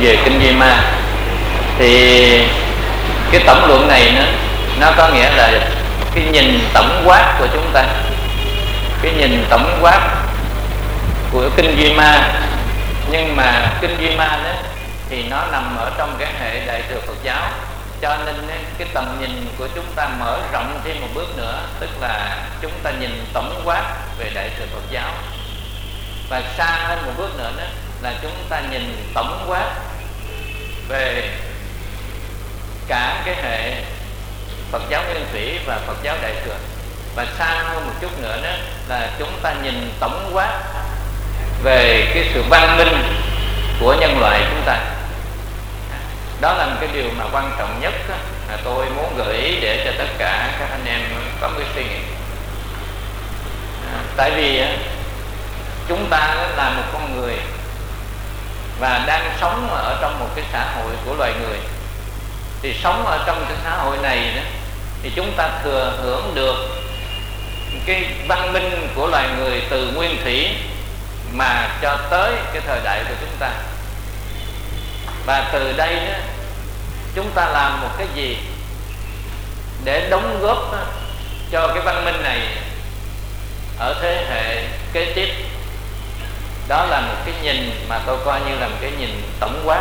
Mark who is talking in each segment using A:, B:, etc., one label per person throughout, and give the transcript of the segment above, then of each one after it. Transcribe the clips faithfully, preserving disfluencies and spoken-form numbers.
A: về kinh Vimma. Thì cái tổng luận này nó nó có nghĩa là cái nhìn tổng quát của chúng ta, cái nhìn tổng quát của kinh Vimma. Nhưng mà kinh Vimma đó thì nó nằm ở trong cái hệ Đại thừa Phật giáo, cho nên cái tầm nhìn của chúng ta mở rộng thêm một bước nữa, tức là chúng ta nhìn tổng quát về Đại thừa Phật giáo. Và xa hơn một bước nữa đó là chúng ta nhìn tổng quát về cả cái hệ Phật giáo Nguyên Thủy và Phật giáo Đại thừa. Và xa hơn một chút nữa đó là chúng ta nhìn tổng quát về cái sự văn minh của nhân loại chúng ta. Đó là một cái điều mà quan trọng nhất đó, là tôi muốn gợi ý để cho tất cả các anh em có cái suy nghĩ. À, tại vì chúng ta là một con người và đang sống ở trong một cái xã hội của loài người. Thì sống ở trong cái xã hội này đó, thì chúng ta thừa hưởng được cái văn minh của loài người từ nguyên thủy mà cho tới cái thời đại của chúng ta. Và từ đây đó, chúng ta làm một cái gì để đóng góp cho cái văn minh này ở thế hệ kế tiếp. Đó là một cái nhìn mà tôi coi như là một cái nhìn tổng quát.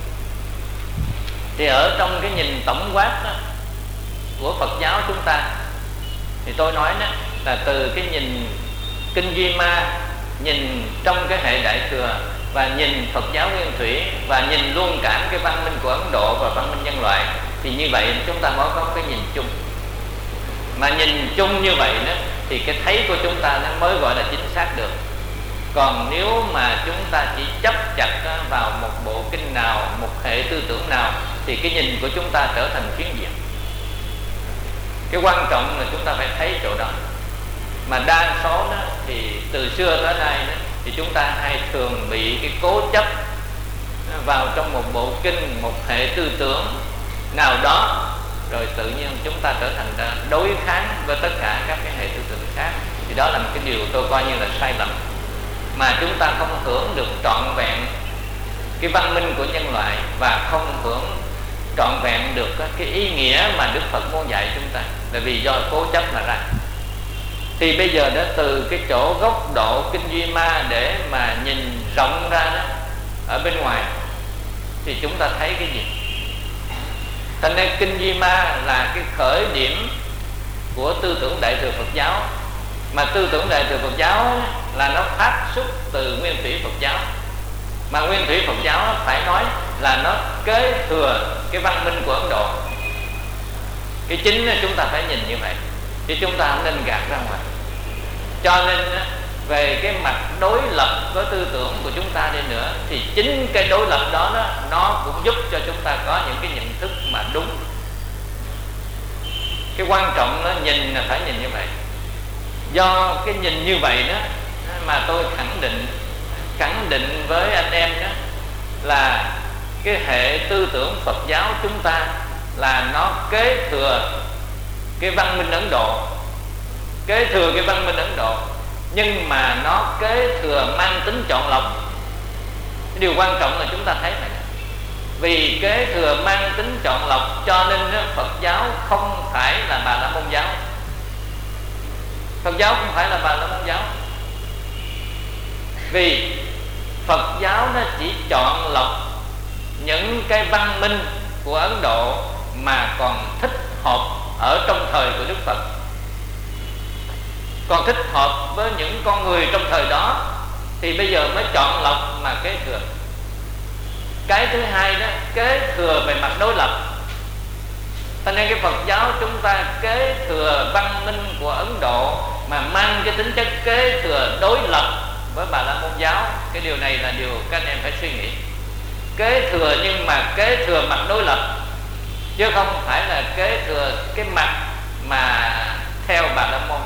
A: Thì ở trong cái nhìn tổng quát đó, của Phật giáo chúng ta, thì tôi nói đó là từ cái nhìn kinh Vimma, nhìn trong cái hệ Đại thừa, và nhìn Phật giáo Nguyên Thủy, và nhìn luôn cả cái văn minh của Ấn Độ và văn minh nhân loại. Thì như vậy chúng ta mới có cái nhìn chung. Mà nhìn chung như vậy đó, thì cái thấy của chúng ta nó mới gọi là chính xác được. Còn nếu mà chúng ta chỉ chấp chặt vào một bộ kinh nào, một hệ tư tưởng nào, thì cái nhìn của chúng ta trở thành phiến diện. Cái quan trọng là chúng ta phải thấy chỗ đó. Mà đa số đó thì từ xưa tới nay đó, thì chúng ta hay thường bị cái cố chấp vào trong một bộ kinh, một hệ tư tưởng nào đó, rồi tự nhiên chúng ta trở thành đối kháng với tất cả các cái hệ tư tưởng khác. Thì đó là một cái điều tôi coi như là sai lầm, mà chúng ta không hưởng được trọn vẹn cái văn minh của nhân loại, và không hưởng trọn vẹn được cái ý nghĩa mà Đức Phật muốn dạy chúng ta, là vì do cố chấp mà ra. Thì bây giờ đó, từ cái chỗ góc độ kinh Vimma để mà nhìn rộng ra đó, ở bên ngoài, thì chúng ta thấy cái gì? Thành nên kinh Vimma là cái khởi điểm của tư tưởng Đại thừa Phật giáo. Mà tư tưởng Đại thừa Phật giáo là nó phát xuất từ Nguyên Thủy Phật giáo. Mà Nguyên Thủy Phật giáo phải nói là nó kế thừa cái văn minh của Ấn Độ. Cái chính chúng ta phải nhìn như vậy, chứ chúng ta không nên gạt ra ngoài. Cho nên về cái mặt đối lập với tư tưởng của chúng ta đi nữa, thì chính cái đối lập đó, đó nó cũng giúp cho chúng ta có những cái nhận thức mà đúng. Cái quan trọng đó, nhìn là phải nhìn như vậy. Do cái nhìn như vậy đó mà tôi khẳng định khẳng định với anh em đó là cái hệ tư tưởng Phật giáo chúng ta là nó kế thừa cái văn minh Ấn Độ, kế thừa cái văn minh Ấn Độ, nhưng mà nó kế thừa mang tính chọn lọc. Cái điều quan trọng là chúng ta thấy này, vì kế thừa mang tính chọn lọc cho nên Phật giáo không phải là Bà La Môn giáo. Phật giáo không phải là Bà La Môn giáo, vì Phật giáo nó chỉ chọn lọc những cái văn minh của Ấn Độ mà còn thích hợp ở trong thời của Đức Phật, còn thích hợp với những con người trong thời đó, thì bây giờ mới chọn lọc mà kế thừa. Cái thứ hai đó, kế thừa về mặt đối lập. Cho nên cái Phật giáo chúng ta kế thừa văn minh của Ấn Độ mà mang cái tính chất kế thừa đối lập với Bà La Môn giáo. Cái điều này là điều các anh em phải suy nghĩ. Kế thừa nhưng mà kế thừa mặt đối lập, chứ không phải là kế thừa cái mặt mà theo Bà La Môn.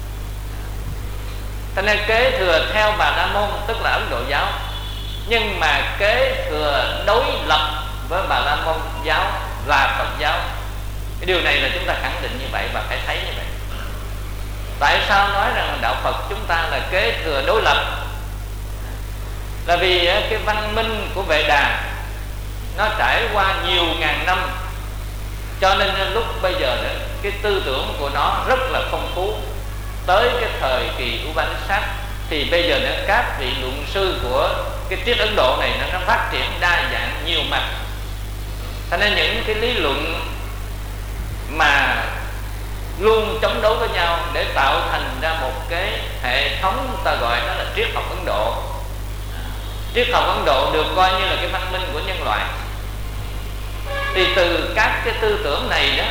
A: Cho nên kế thừa theo Bà La Môn tức là Ấn Độ giáo, nhưng mà kế thừa đối lập với Bà La Môn giáo là Phật giáo. Cái điều này là chúng ta khẳng định như vậy và phải thấy như vậy. Tại sao nói rằng đạo Phật chúng ta là kế thừa đối lập? Là vì cái văn minh của Vệ Đà nó trải qua nhiều ngàn năm, cho nên lúc bây giờ đó, cái tư tưởng của nó rất là phong phú. Tới cái thời kỳ Upanishad thì bây giờ đó, các vị luận sư của cái triết Ấn Độ này nó, nó phát triển đa dạng nhiều mặt. Cho nên những cái lý luận mà luôn chống đối với nhau để tạo thành ra một cái hệ thống, ta gọi nó là triết học Ấn Độ. Triết học Ấn Độ được coi như là cái văn minh của nhân loại. Thì từ các cái tư tưởng này đó,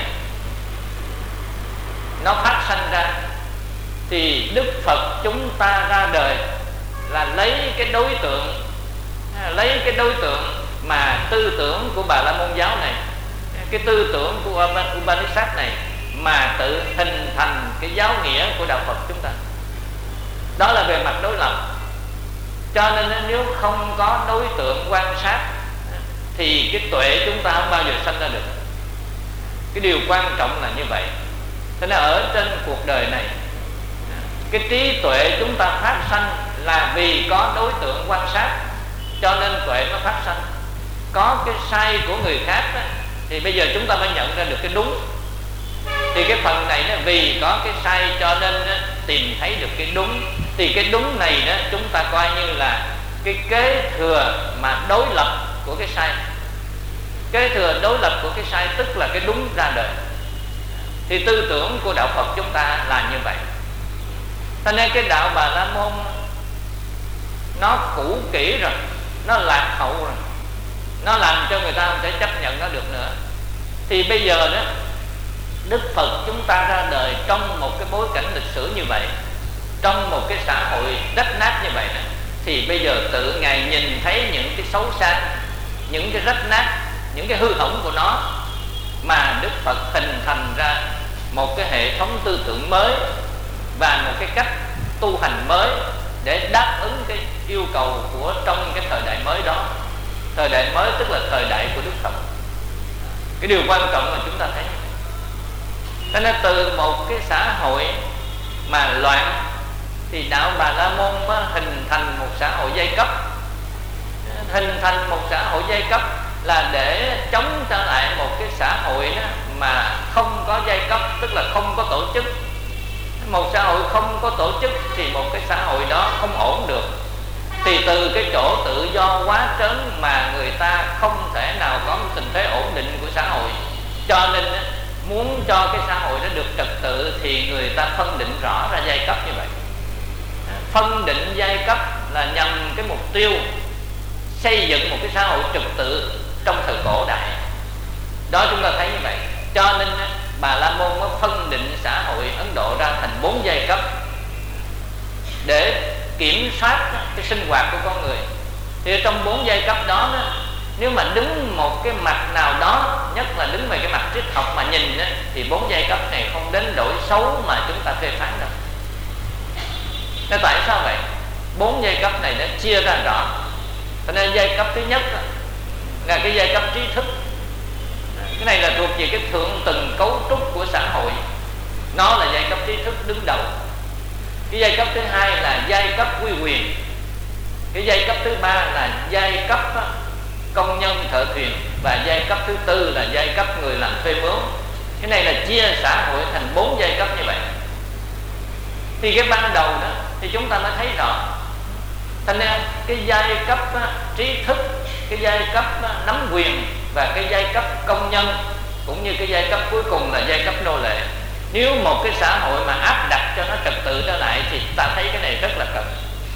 A: nó phát sanh ra, thì Đức Phật chúng ta ra đời là lấy cái đối tượng, lấy cái đối tượng mà tư tưởng của Bà La Môn giáo này, cái tư tưởng của Upanishad này, mà tự hình thành cái giáo nghĩa của đạo Phật chúng ta. Đó là về mặt đối lập. Cho nên nếu không có đối tượng quan sát thì cái tuệ chúng ta không bao giờ sanh ra được. Cái điều quan trọng là như vậy. Thế nên ở trên cuộc đời này, cái trí tuệ chúng ta phát sanh là vì có đối tượng quan sát, cho nên tuệ nó phát sanh. Có cái sai của người khác đó, thì bây giờ chúng ta mới nhận ra được cái đúng. Thì cái phần này nó vì có cái sai cho nên nó tìm thấy được cái đúng. Thì cái đúng này đó chúng ta coi như là cái kế thừa mà đối lập của cái sai. Kế thừa đối lập của cái sai tức là cái đúng ra đời. Thì tư tưởng của đạo Phật chúng ta là như vậy. Cho nên cái đạo Bà La Môn nó cũ kỹ rồi, nó lạc hậu rồi, nó làm cho người ta không thể chấp nhận nó được nữa. Thì bây giờ đó, Đức Phật chúng ta ra đời trong một cái bối cảnh lịch sử như vậy, trong một cái xã hội rách nát như vậy đó, thì bây giờ tự Ngài nhìn thấy những cái xấu xa, những cái rách nát, những cái hư hỏng của nó, mà Đức Phật hình thành ra một cái hệ thống tư tưởng mới và một cái cách tu hành mới để đáp ứng cái yêu cầu của trong cái thời đại mới đó. Thời đại mới tức là thời đại của Đức Phật. Cái điều quan trọng là chúng ta thấy, cho nên từ một cái xã hội mà loạn thì đạo Bà La Môn mới hình thành một xã hội giai cấp. Hình thành một xã hội giai cấp là để chống trở lại một cái xã hội đó mà không có giai cấp, tức là không có tổ chức. Một xã hội không có tổ chức thì một cái xã hội đó không ổn được. Thì từ cái chỗ tự do quá trớn mà người ta không thể nào có một tình thế ổn định của xã hội, cho nên muốn cho cái xã hội nó được trật tự thì người ta phân định rõ ra giai cấp như vậy. Phân định giai cấp là nhằm cái mục tiêu xây dựng một cái xã hội trật tự trong thời cổ đại. Đó chúng ta thấy như vậy. Cho nên Bà La Môn mới phân định xã hội Ấn Độ ra thành bốn giai cấp để kiểm soát cái sinh hoạt của con người. Thì trong bốn giai cấp đó, nếu mà đứng một cái mặt nào đó, nhất là đứng về cái mặt triết học mà nhìn đó, thì bốn giai cấp này không đến đổi xấu mà chúng ta phê phán đâu. Thế tại sao vậy? Bốn giai cấp này đã chia ra rõ. Cho nên giai cấp thứ nhất là cái giai cấp trí thức. Cái này là thuộc về cái thượng tầng cấu trúc của xã hội. Nó là giai cấp trí thức đứng đầu. Cái giai cấp thứ hai là giai cấp quy quyền. Cái giai cấp thứ ba là giai cấp công nhân thợ thuyền. Và giai cấp thứ tư là giai cấp người làm thuê mướn. Cái này là chia xã hội thành bốn giai cấp như vậy. Thì cái ban đầu đó thì chúng ta mới thấy rõ. Thành ra cái giai cấp trí thức, cái giai cấp nắm quyền và cái giai cấp công nhân, cũng như cái giai cấp cuối cùng là giai cấp nô lệ, nếu một cái xã hội mà áp đặt cho nó trật tự trở lại thì ta thấy cái này rất là cần.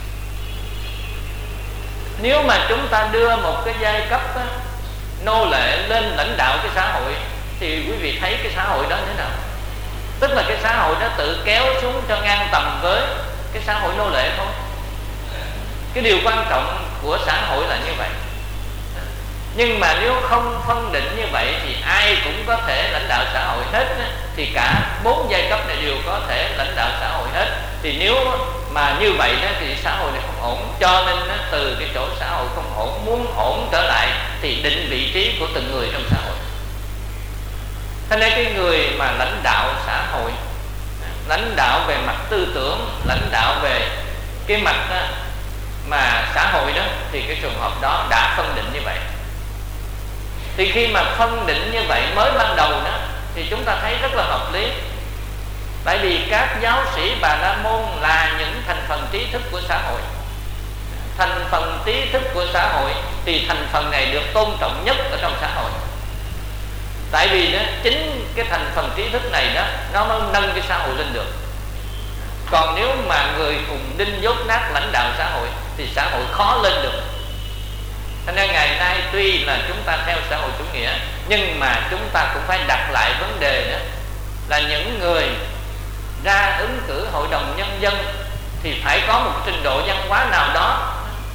A: Nếu mà chúng ta đưa một cái giai cấp nô lệ lên lãnh đạo cái xã hội thì quý vị thấy cái xã hội đó thế nào? Tức là cái xã hội đó tự kéo xuống cho ngang tầm với cái xã hội nô lệ thôi. Cái điều quan trọng của xã hội là như vậy. Nhưng mà nếu không phân định như vậy thì ai cũng có thể lãnh đạo xã hội hết, thì cả bốn giai cấp này đều có thể lãnh đạo xã hội hết. Thì nếu mà như vậy thì xã hội này không ổn. Cho nên từ cái chỗ xã hội không ổn, muốn ổn trở lại thì định vị trí của từng người trong xã hội. Thế nên cái người mà lãnh đạo xã hội, lãnh đạo về mặt tư tưởng, lãnh đạo về cái mặt mà xã hội đó, thì cái trường hợp đó đã phân định như vậy. Thì khi mà phân định như vậy mới ban đầu đó thì chúng ta thấy rất là hợp lý. Tại vì các giáo sĩ Bà La Môn là những thành phần trí thức của xã hội. Thành phần trí thức của xã hội thì thành phần này được tôn trọng nhất ở trong xã hội. Tại vì đó, chính cái thành phần trí thức này đó nó mới nâng cái xã hội lên được. Còn nếu mà người cùng đinh dốt nát lãnh đạo xã hội thì xã hội khó lên được. Cho nên ngày nay tuy là chúng ta theo xã hội chủ nghĩa, nhưng mà chúng ta cũng phải đặt lại vấn đề đó là những người ra ứng cử hội đồng nhân dân thì phải có một trình độ văn hóa nào đó.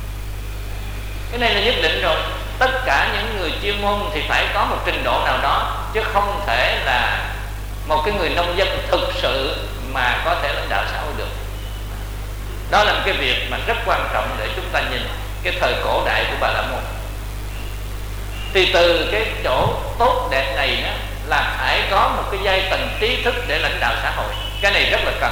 A: Cái này là nhất định rồi. Tất cả những người chuyên môn thì phải có một trình độ nào đó, chứ không thể là một cái người nông dân thực sự mà có thể lãnh đạo xã hội được. Đó là một cái việc mà rất quan trọng để chúng ta nhìn cái thời cổ đại của Bà La Môn. Thì từ cái chỗ tốt đẹp này đó là phải có một cái giai tầng trí thức để lãnh đạo xã hội. Cái này rất là cần.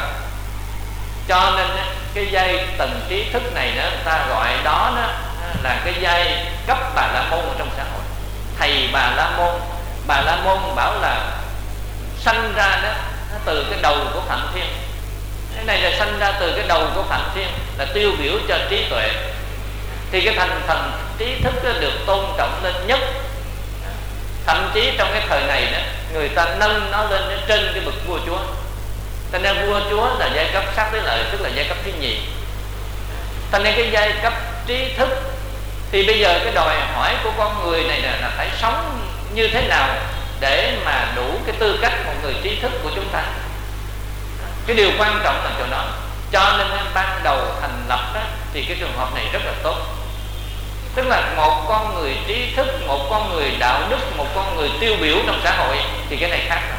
A: Cho nên cái giai tầng trí thức này đó, người ta gọi đó, đó là cái giai cấp Bà La Môn ở trong xã hội. Thầy Bà La Môn, Bà La Môn bảo là sanh ra đó từ cái đầu của Phạm Thiên. Cái này là sanh ra từ cái đầu của Phạm Thiên, là tiêu biểu cho trí tuệ. Thì cái thành phần trí thức đó được tôn trọng lên nhất. Thậm chí trong cái thời này đó, người ta nâng nó lên trên cái bậc vua chúa. Cho nên vua chúa là giai cấp sát với lợi, tức là giai cấp thứ nhì. Cho nên cái giai cấp trí thức thì bây giờ cái đòi hỏi của con người này là phải sống như thế nào để mà đủ cái tư cách một người trí thức của chúng ta. Cái điều quan trọng là chỗ đó. Cho nên ban đầu thành lập đó, thì cái trường hợp này rất là tốt. Tức là một con người trí thức, một con người đạo đức, một con người tiêu biểu trong xã hội, thì cái này khác rồi.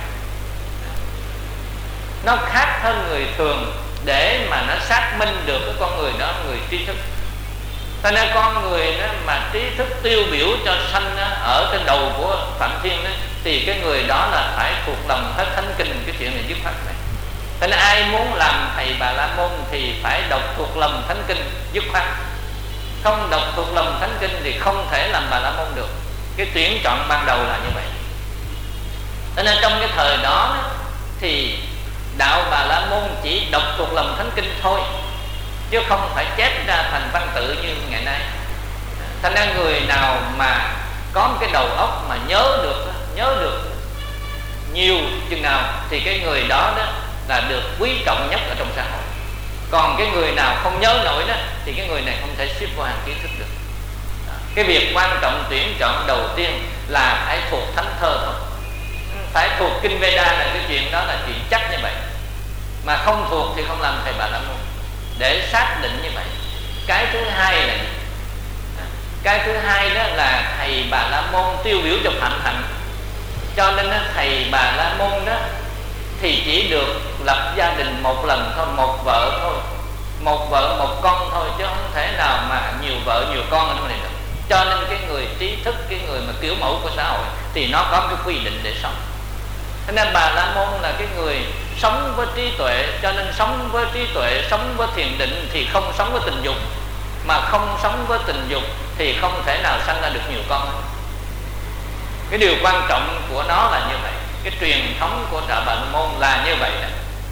A: Nó khác hơn người thường để mà nó xác minh được cái con người đó, người trí thức. Cho nên con người đó mà trí thức tiêu biểu cho sanh đó, ở trên đầu của Phạm Thiên đó, thì cái người đó là phải thuộc lòng hết thánh kinh cái chuyện này dứt khoát này. Cho nên ai muốn làm thầy Bà La Môn thì phải đọc thuộc lòng thánh kinh dứt khoát. Không đọc thuộc lòng thánh kinh thì không thể làm Bà La Môn được. Cái tuyển chọn ban đầu là như vậy. Cho nên trong cái thời đó thì đạo Bà La Môn chỉ đọc thuộc lòng thánh kinh thôi, chứ không phải chép ra thành văn tự như ngày nay. Thành ra người nào mà có một cái đầu óc mà nhớ được nhớ được nhiều chừng nào thì cái người đó đó là được quý trọng nhất ở trong xã hội. Còn cái người nào không nhớ nổi đó thì cái người này không thể xếp vào hàng kiến thức được. Cái việc quan trọng tuyển chọn đầu tiên là phải thuộc thánh thơ thôi. Phải thuộc kinh Veda là cái chuyện đó là chuyện chắc như vậy. Mà không thuộc thì không làm thầy Bà La Môn. Để xác định như vậy. Cái thứ hai là gì? Cái thứ hai đó là thầy Bà La Môn tiêu biểu cho Phạm Hạnh. Cho nên thầy Bà La Môn đó thì chỉ được lập gia đình một lần thôi, một vợ thôi, một vợ một con thôi, chứ không thể nào mà nhiều vợ nhiều con ở trong này được. Cho nên cái người trí thức, cái người mà kiểu mẫu của xã hội thì nó có cái quy định để sống. Cho nên Bà La Môn là cái người sống với trí tuệ. Cho nên sống với trí tuệ, sống với thiền định thì không sống với tình dục. Mà không sống với tình dục thì không thể nào sanh ra được nhiều con. Cái điều quan trọng của nó là như vậy. Cái truyền thống của đạo Bà La Môn là như vậy đó.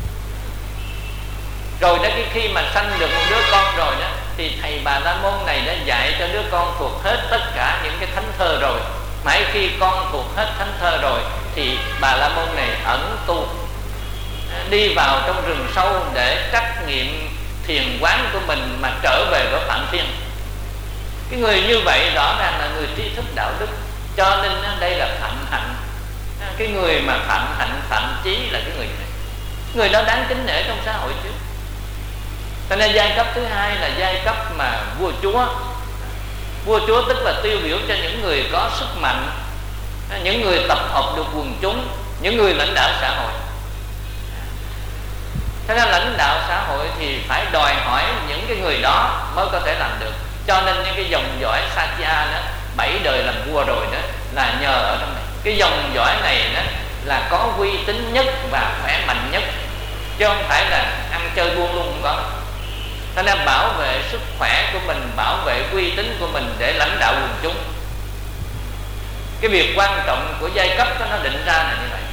A: Rồi đó, cái khi mà sanh được một đứa con rồi đó thì thầy Bà La Môn này đã dạy cho đứa con thuộc hết tất cả những cái thánh thơ rồi. Mãi khi con thuộc hết thánh thơ rồi thì Bà La Môn này ẩn tu, đi vào trong rừng sâu để trắc nghiệm thiền quán của mình mà trở về với Phạm Thiên. Cái người như vậy rõ ràng là người trí thức đạo đức. Cho nên đây là Phạm Hạnh. Cái người mà Phạm Hạnh, Phạm Chí là cái người này. Người đó đáng kính nể trong xã hội chứ. Cho nên giai cấp thứ hai là giai cấp mà vua chúa. Vua chúa tức là tiêu biểu cho những người có sức mạnh, những người tập hợp được quần chúng, những người lãnh đạo xã hội. Thế nên lãnh đạo xã hội thì phải đòi hỏi những cái người đó mới có thể làm được. Cho nên những cái dòng dõi Satya đó, bảy đời làm vua rồi đó, là nhờ ở trong này. Cái dòng dõi này đó là có uy tín nhất và khỏe mạnh nhất, chứ không phải là ăn chơi buông lung không có. Cho nên bảo vệ sức khỏe của mình, bảo vệ uy tín của mình để lãnh đạo quần chúng. Cái việc quan trọng của giai cấp đó, nó định ra là như vậy.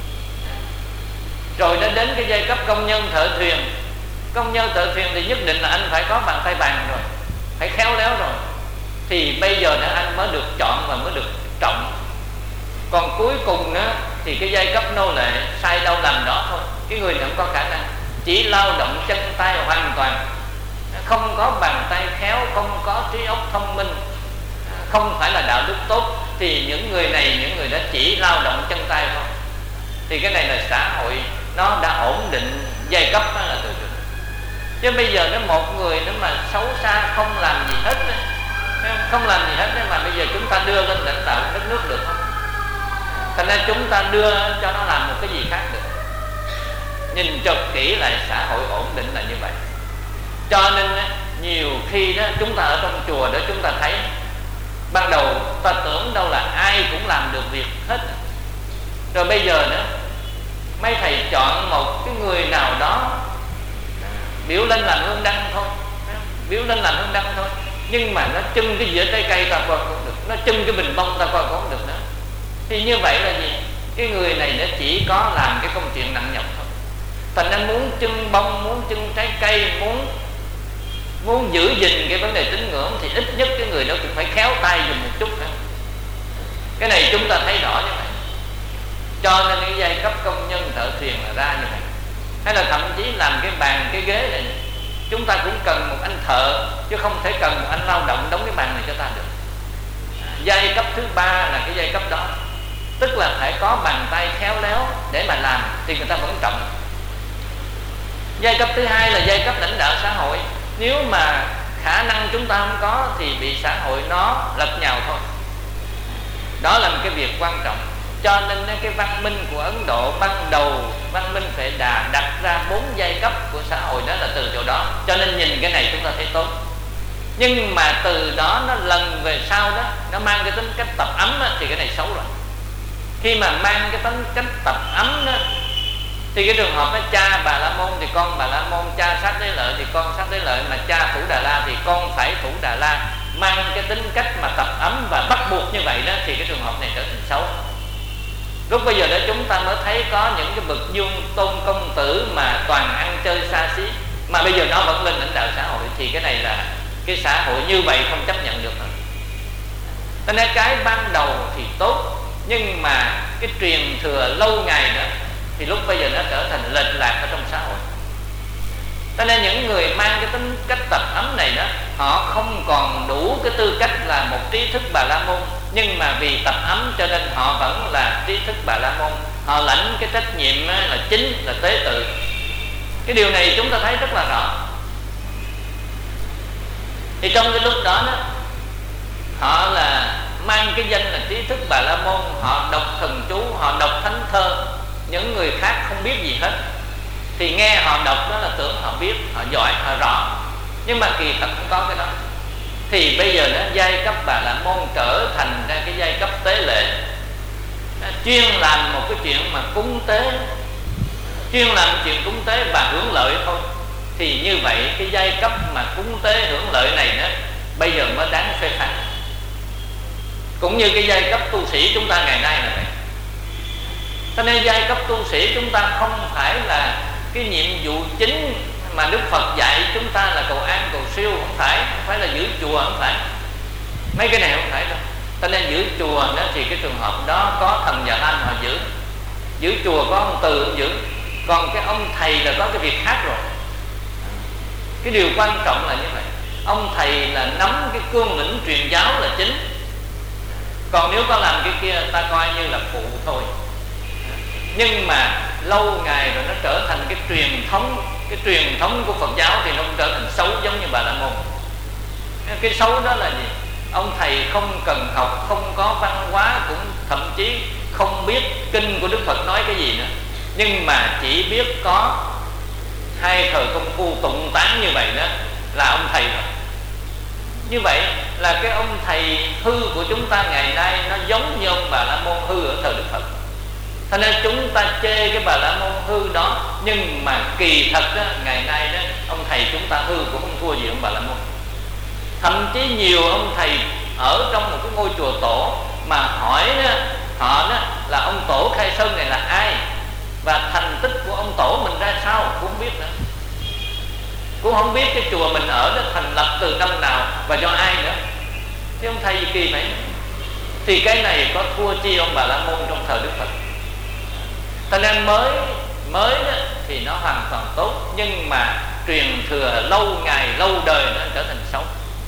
A: Rồi nó đến cái giai cấp công nhân thợ thuyền. Công nhân thợ thuyền thì nhất định là anh phải có bàn tay vàng rồi, phải khéo léo rồi, thì bây giờ nữa anh mới được chọn và mới được trọng. Còn cuối cùng nữa thì cái giai cấp nô lệ sai đâu làm đó thôi. Cái người không có khả năng, chỉ lao động chân tay hoàn toàn, không có bàn tay khéo, không có trí óc thông minh, không phải là đạo đức tốt, thì những người này, những người đó chỉ lao động chân tay thôi. Thì cái này là xã hội nó đã ổn định giai cấp đó là từ từ. Chứ bây giờ nó một người nó mà xấu xa không làm gì hết, không làm gì hết mà bây giờ chúng ta đưa lên lãnh đạo đất nước được không? Thành ra chúng ta đưa cho nó làm một cái gì khác được. Nhìn cho kỹ lại xã hội ổn định là như vậy. Cho nên nhiều khi đó chúng ta ở trong chùa đó chúng ta thấy ban đầu ta tưởng đâu là ai cũng làm được việc hết, rồi bây giờ nữa mấy thầy chọn một cái người nào đó biểu lên làm hương đăng thôi, biểu lên làm hương đăng thôi, nhưng mà nó chưng cái dĩa trái cây ta coi cũng được, nó chưng cái bình bông ta coi cũng không được nữa. Thì như vậy là gì? Cái người này nó chỉ có làm cái công chuyện nặng nhọc thôi. Thành ra muốn chưng bông, muốn chưng trái cây, muốn muốn giữ gìn cái vấn đề tín ngưỡng thì ít nhất cái người đó cũng phải khéo tay dùng một chút nữa. Cái này chúng ta thấy rõ như vậy. Cho nên cái giai cấp công nhân thợ thuyền là ra như vậy. Hay là thậm chí làm cái bàn cái ghế này, chúng ta cũng cần một anh thợ, chứ không thể cần một anh lao động đóng cái bàn này cho ta được. Giai cấp thứ ba là cái giai cấp đó, tức là phải có bàn tay khéo léo để mà làm thì người ta vẫn trọng. Giai cấp thứ hai là giai cấp lãnh đạo xã hội. Nếu mà khả năng chúng ta không có thì bị xã hội nó lật nhào thôi. Đó là một cái việc quan trọng. Cho nên cái văn minh của Ấn Độ ban đầu, văn minh Phệ Đà đặt ra bốn giai cấp của xã hội đó là từ chỗ đó. Cho nên nhìn cái này chúng ta thấy tốt. Nhưng mà từ đó nó lần về sau đó, nó mang cái tính cách tập ấm đó, thì cái này xấu rồi. Khi mà mang cái tính cách tập ấm đó, thì cái trường hợp đó, cha Bà La Môn thì con Bà La Môn, cha Sát Đế Lợi thì con Sát Đế Lợi, mà cha Thủ Đà La thì con phải Thủ Đà La. Mang cái tính cách mà tập ấm và bắt buộc như vậy đó, thì cái trường hợp này trở thành xấu. Lúc bây giờ đó chúng ta mới thấy có những cái bậc dương tôn công tử mà toàn ăn chơi xa xí, mà bây giờ nó vẫn lên lãnh đạo xã hội, thì cái này là cái xã hội như vậy không chấp nhận được nữa. Cho nên cái ban đầu thì tốt, nhưng mà cái truyền thừa lâu ngày nữa thì lúc bây giờ nó trở thành lệch lạc ở trong xã hội. Cho nên những người mang cái tính cách tập ấm này đó, họ không còn đủ cái tư cách là một trí thức Bà La Môn, nhưng mà vì tập ấm cho nên họ vẫn là trí thức Bà La Môn. Họ lãnh cái trách nhiệm là chính là tế tự. Cái điều này chúng ta thấy rất là rõ. Thì trong cái lúc đó, đó họ là mang cái danh là trí thức Bà La Môn, họ đọc thần chú, họ đọc thánh thơ, những người khác không biết gì hết. Thì nghe họ đọc đó là tưởng họ biết, họ giỏi, họ rõ, nhưng mà kỳ thật không có cái đó. Thì bây giờ đó giai cấp Bà La Môn trở thành ra cái giai cấp tế lễ, chuyên làm một cái chuyện mà cúng tế, chuyên làm chuyện cúng tế và hưởng lợi thôi. Thì như vậy cái giai cấp mà cúng tế hưởng lợi này đó bây giờ mới đáng phê phán. Cũng như cái giai cấp tu sĩ chúng ta ngày nay là vậy. Cho nên giai cấp tu sĩ chúng ta không phải là cái nhiệm vụ chính mà Đức Phật dạy chúng ta là cầu an cầu siêu, không phải, không phải là giữ chùa, không phải. Mấy cái này không phải đâu. Cho nên giữ chùa đó thì cái trường hợp đó có thần Dạ Lan họ giữ, giữ chùa có ông Từ ông giữ, còn cái ông thầy là có cái việc khác rồi. Cái điều quan trọng là như vậy. Ông thầy là nắm cái cương lĩnh truyền giáo là chính, còn nếu có làm cái kia ta coi như là phụ thôi. Nhưng mà lâu ngày rồi nó trở thành cái truyền thống, cái truyền thống của Phật giáo thì nó cũng trở thành xấu giống như Bà La Môn. Cái xấu đó là gì? Ông thầy không cần học, không có văn hóa, cũng thậm chí không biết kinh của Đức Phật nói cái gì nữa, nhưng mà chỉ biết có hai thời công phu tụng tán như vậy đó là ông thầy rồi. Như vậy là cái ông thầy hư của chúng ta ngày nay nó giống như ông Bà La Môn hư ở thời Đức Phật. Cho nên chúng ta chê cái Bà La Môn hư đó, nhưng mà kỳ thật đó, ngày nay đó ông thầy chúng ta hư cũng không thua gì ông Bà La Môn. Thậm chí nhiều ông thầy ở trong một cái ngôi chùa tổ mà hỏi đó, họ đó là ông tổ Khai Sơn này là ai, và thành tích của ông tổ mình ra sao cũng không biết nữa, cũng không biết cái chùa mình ở đó thành lập từ năm nào và do ai nữa. Thế ông thầy gì kỳ vậy? Thì cái này có thua chi ông Bà La Môn trong thời Đức Phật. Cho nên mới mới đó, thì nó hoàn toàn tốt, nhưng mà truyền thừa lâu ngày lâu đời nó trở thành xấu.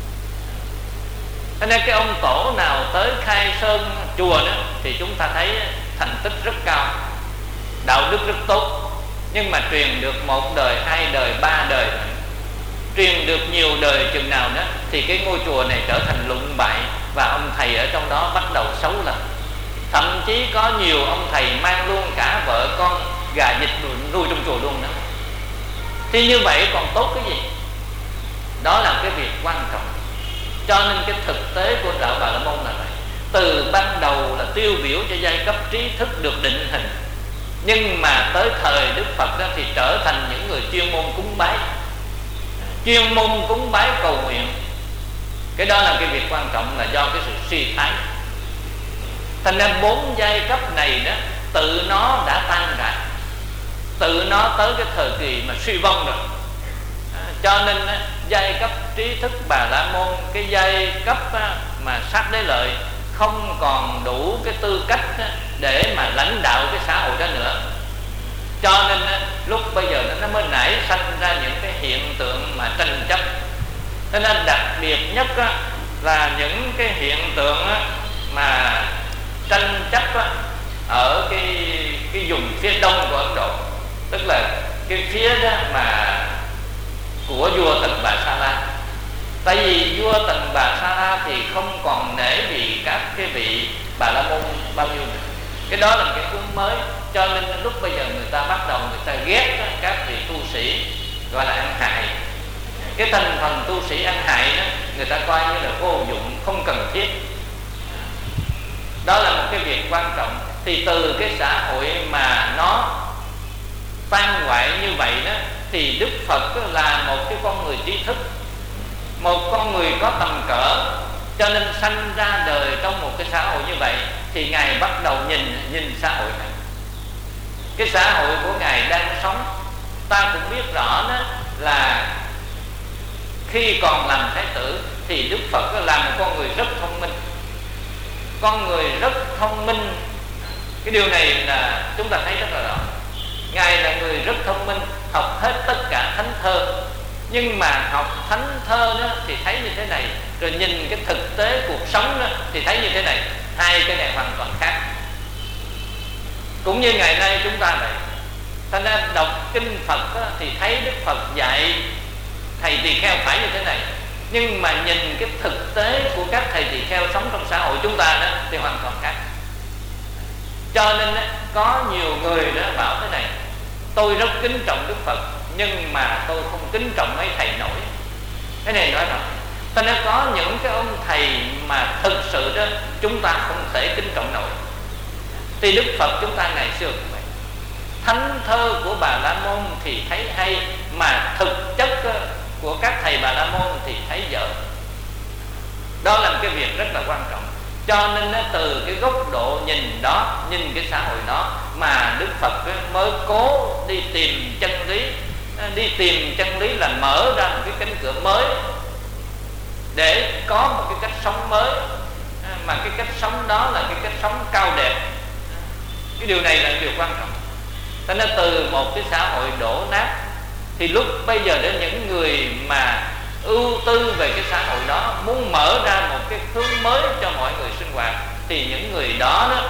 A: Cho nên cái ông tổ nào tới khai sơn chùa đó thì chúng ta thấy thành tích rất cao, đạo đức rất tốt, nhưng mà truyền được một đời, hai đời, ba đời, truyền được nhiều đời chừng nào đó thì cái ngôi chùa này trở thành lụng bại, và ông thầy ở trong đó bắt đầu xấu lên. Thậm chí có nhiều ông thầy mang luôn cả vợ con gà vịt nuôi trong chùa luôn đó. Thì như vậy còn tốt cái gì? Đó là cái việc quan trọng. Cho nên cái thực tế của đạo Bà La Môn là vậy. Từ ban đầu là tiêu biểu cho giai cấp trí thức được định hình, nhưng mà tới thời Đức Phật đó thì trở thành những người chuyên môn cúng bái, chuyên môn cúng bái cầu nguyện. Cái đó là cái việc quan trọng, là do cái sự suy thái. Thành ra bốn giai cấp này đó tự nó đã tan rã, tự nó tới cái thời kỳ mà suy vong rồi. À, cho nên á, giai cấp trí thức Bà La Môn, cái giai cấp á, mà sát đế lợi không còn đủ cái tư cách á, để mà lãnh đạo cái xã hội đó nữa. Cho nên á, lúc bây giờ nó mới nảy sanh ra những cái hiện tượng mà tranh chấp. Cho nên đặc biệt nhất á, là những cái hiện tượng á, mà tranh chấp á, ở cái cái vùng phía đông của Ấn Độ, tức là cái phía đó mà của vua Tần Bà Sa La. Tại vì vua Tần Bà Sa La thì không còn nể vì các cái vị Bà La Môn bao nhiêu nữa. Cái đó là một cái cuốn mới, cho nên lúc bây giờ người ta bắt đầu người ta ghét đó, các vị tu sĩ gọi là ăn hại. Cái thành phần tu sĩ ăn hại đó, người ta coi như là vô dụng, không cần thiết. Đó là một cái việc quan trọng. Thì từ cái xã hội mà nó tan hoại như vậy đó, thì Đức Phật là một cái con người trí thức, một con người có tầm cỡ, cho nên sanh ra đời trong một cái xã hội như vậy. Thì Ngài bắt đầu nhìn nhìn xã hội này, cái xã hội của Ngài đang sống. Ta cũng biết rõ đó là khi còn làm thái tử thì Đức Phật là một con người rất thông minh, con người rất thông minh. Cái điều này là chúng ta thấy rất là rõ. Ngài là người rất thông minh, học hết tất cả thánh thơ. Nhưng mà học thánh thơ đó thì thấy như thế này, rồi nhìn cái thực tế cuộc sống đó thì thấy như thế này. Hai cái này hoàn toàn khác. Cũng như ngày nay chúng ta vậy. Thành ra đọc kinh Phật đó, thì thấy Đức Phật dạy thầy tỳ kheo phải như thế này, nhưng mà nhìn cái thực tế của các thầy tỳ kheo sống trong xã hội chúng ta đó thì hoàn toàn khác. Cho nên đó, có nhiều người đó bảo thế này: tôi rất kính trọng Đức Phật, nhưng mà tôi không kính trọng mấy thầy nổi. Cái này nói rồi. Cho nên có những cái ông thầy mà thực sự đó chúng ta không thể kính trọng nổi. Thì Đức Phật chúng ta ngày xưa cũng vậy. Thánh thơ của Bà La Môn thì thấy hay, mà thực chất của các thầy Bà La Môn thì thấy dở. Đó là một cái việc rất là quan trọng. Cho nên từ cái góc độ nhìn đó, nhìn cái xã hội đó, mà Đức Phật mới cố đi tìm chân lý. Đi tìm chân lý là mở ra một cái cánh cửa mới để có một cái cách sống mới, mà cái cách sống đó là cái cách sống cao đẹp. Cái điều này là điều quan trọng. Cho nên từ một cái xã hội đổ nát, thì lúc bây giờ đến những người mà ưu tư về cái xã hội đó, muốn mở ra một cái hướng mới cho mọi người sinh hoạt, thì những người đó, đó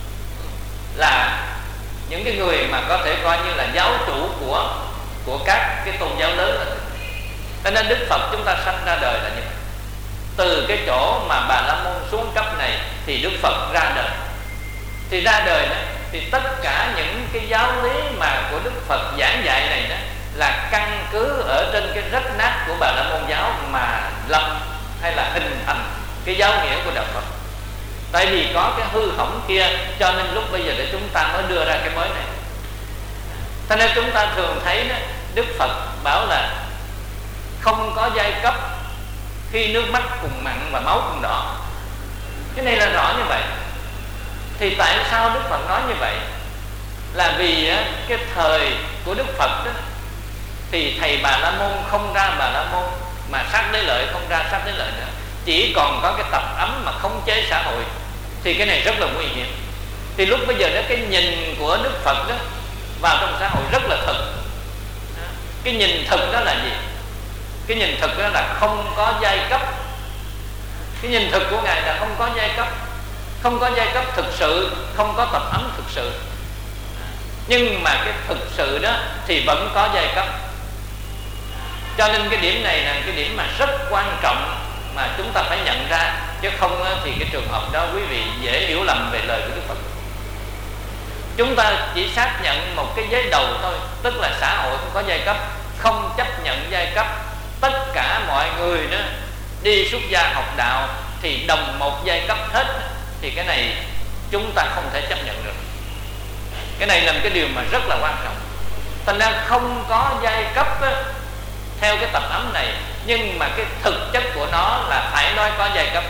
A: là những cái người mà có thể coi như là giáo chủ của của các cái tôn giáo lớn. Cho nên Đức Phật chúng ta sanh ra đời là như vậy. Từ cái chỗ mà Bà La Môn xuống cấp này thì Đức Phật ra đời. Thì ra đời đó, thì tất cả những cái giáo lý mà của Đức Phật giảng dạy này đó là căn cứ ở trên cái rách nát của Bà La Môn giáo mà lập hay là hình thành cái giáo nghĩa của đạo Phật. Tại vì có cái hư hỏng kia, cho nên lúc bây giờ để chúng ta mới đưa ra cái mới này. Cho nên chúng ta thường thấy đó, Đức Phật bảo là không có giai cấp khi nước mắt cùng mặn và máu cùng đỏ. Cái này là rõ như vậy. Thì tại sao Đức Phật nói như vậy? Là vì cái thời của Đức Phật đó, thì thầy Bà La Môn không ra Bà La Môn, mà sát đế lợi không ra sát đế lợi nữa, chỉ còn có cái tập ấm mà khống chế xã hội. Thì cái này rất là nguy hiểm. Thì lúc bây giờ đó, cái nhìn của Đức Phật đó vào trong xã hội rất là thực. Cái nhìn thực đó là gì? Cái nhìn thực đó là không có giai cấp. Cái nhìn thực của Ngài là không có giai cấp. Không có giai cấp thực sự, không có tập ấm thực sự. Nhưng mà cái thực sự đó thì vẫn có giai cấp. Cho nên cái điểm này là cái điểm mà rất quan trọng mà chúng ta phải nhận ra. Chứ không thì cái trường hợp đó quý vị dễ hiểu lầm về lời của Đức Phật. Chúng ta chỉ xác nhận một cái giới đầu thôi, tức là xã hội không có giai cấp, không chấp nhận giai cấp. Tất cả mọi người đó đi xuất gia học đạo thì đồng một giai cấp hết. Thì cái này chúng ta không thể chấp nhận được. Cái này là một cái điều mà rất là quan trọng. Thành ra không có giai cấp á, theo cái tập ấm này, nhưng mà cái thực chất của nó là phải nói có giai cấp.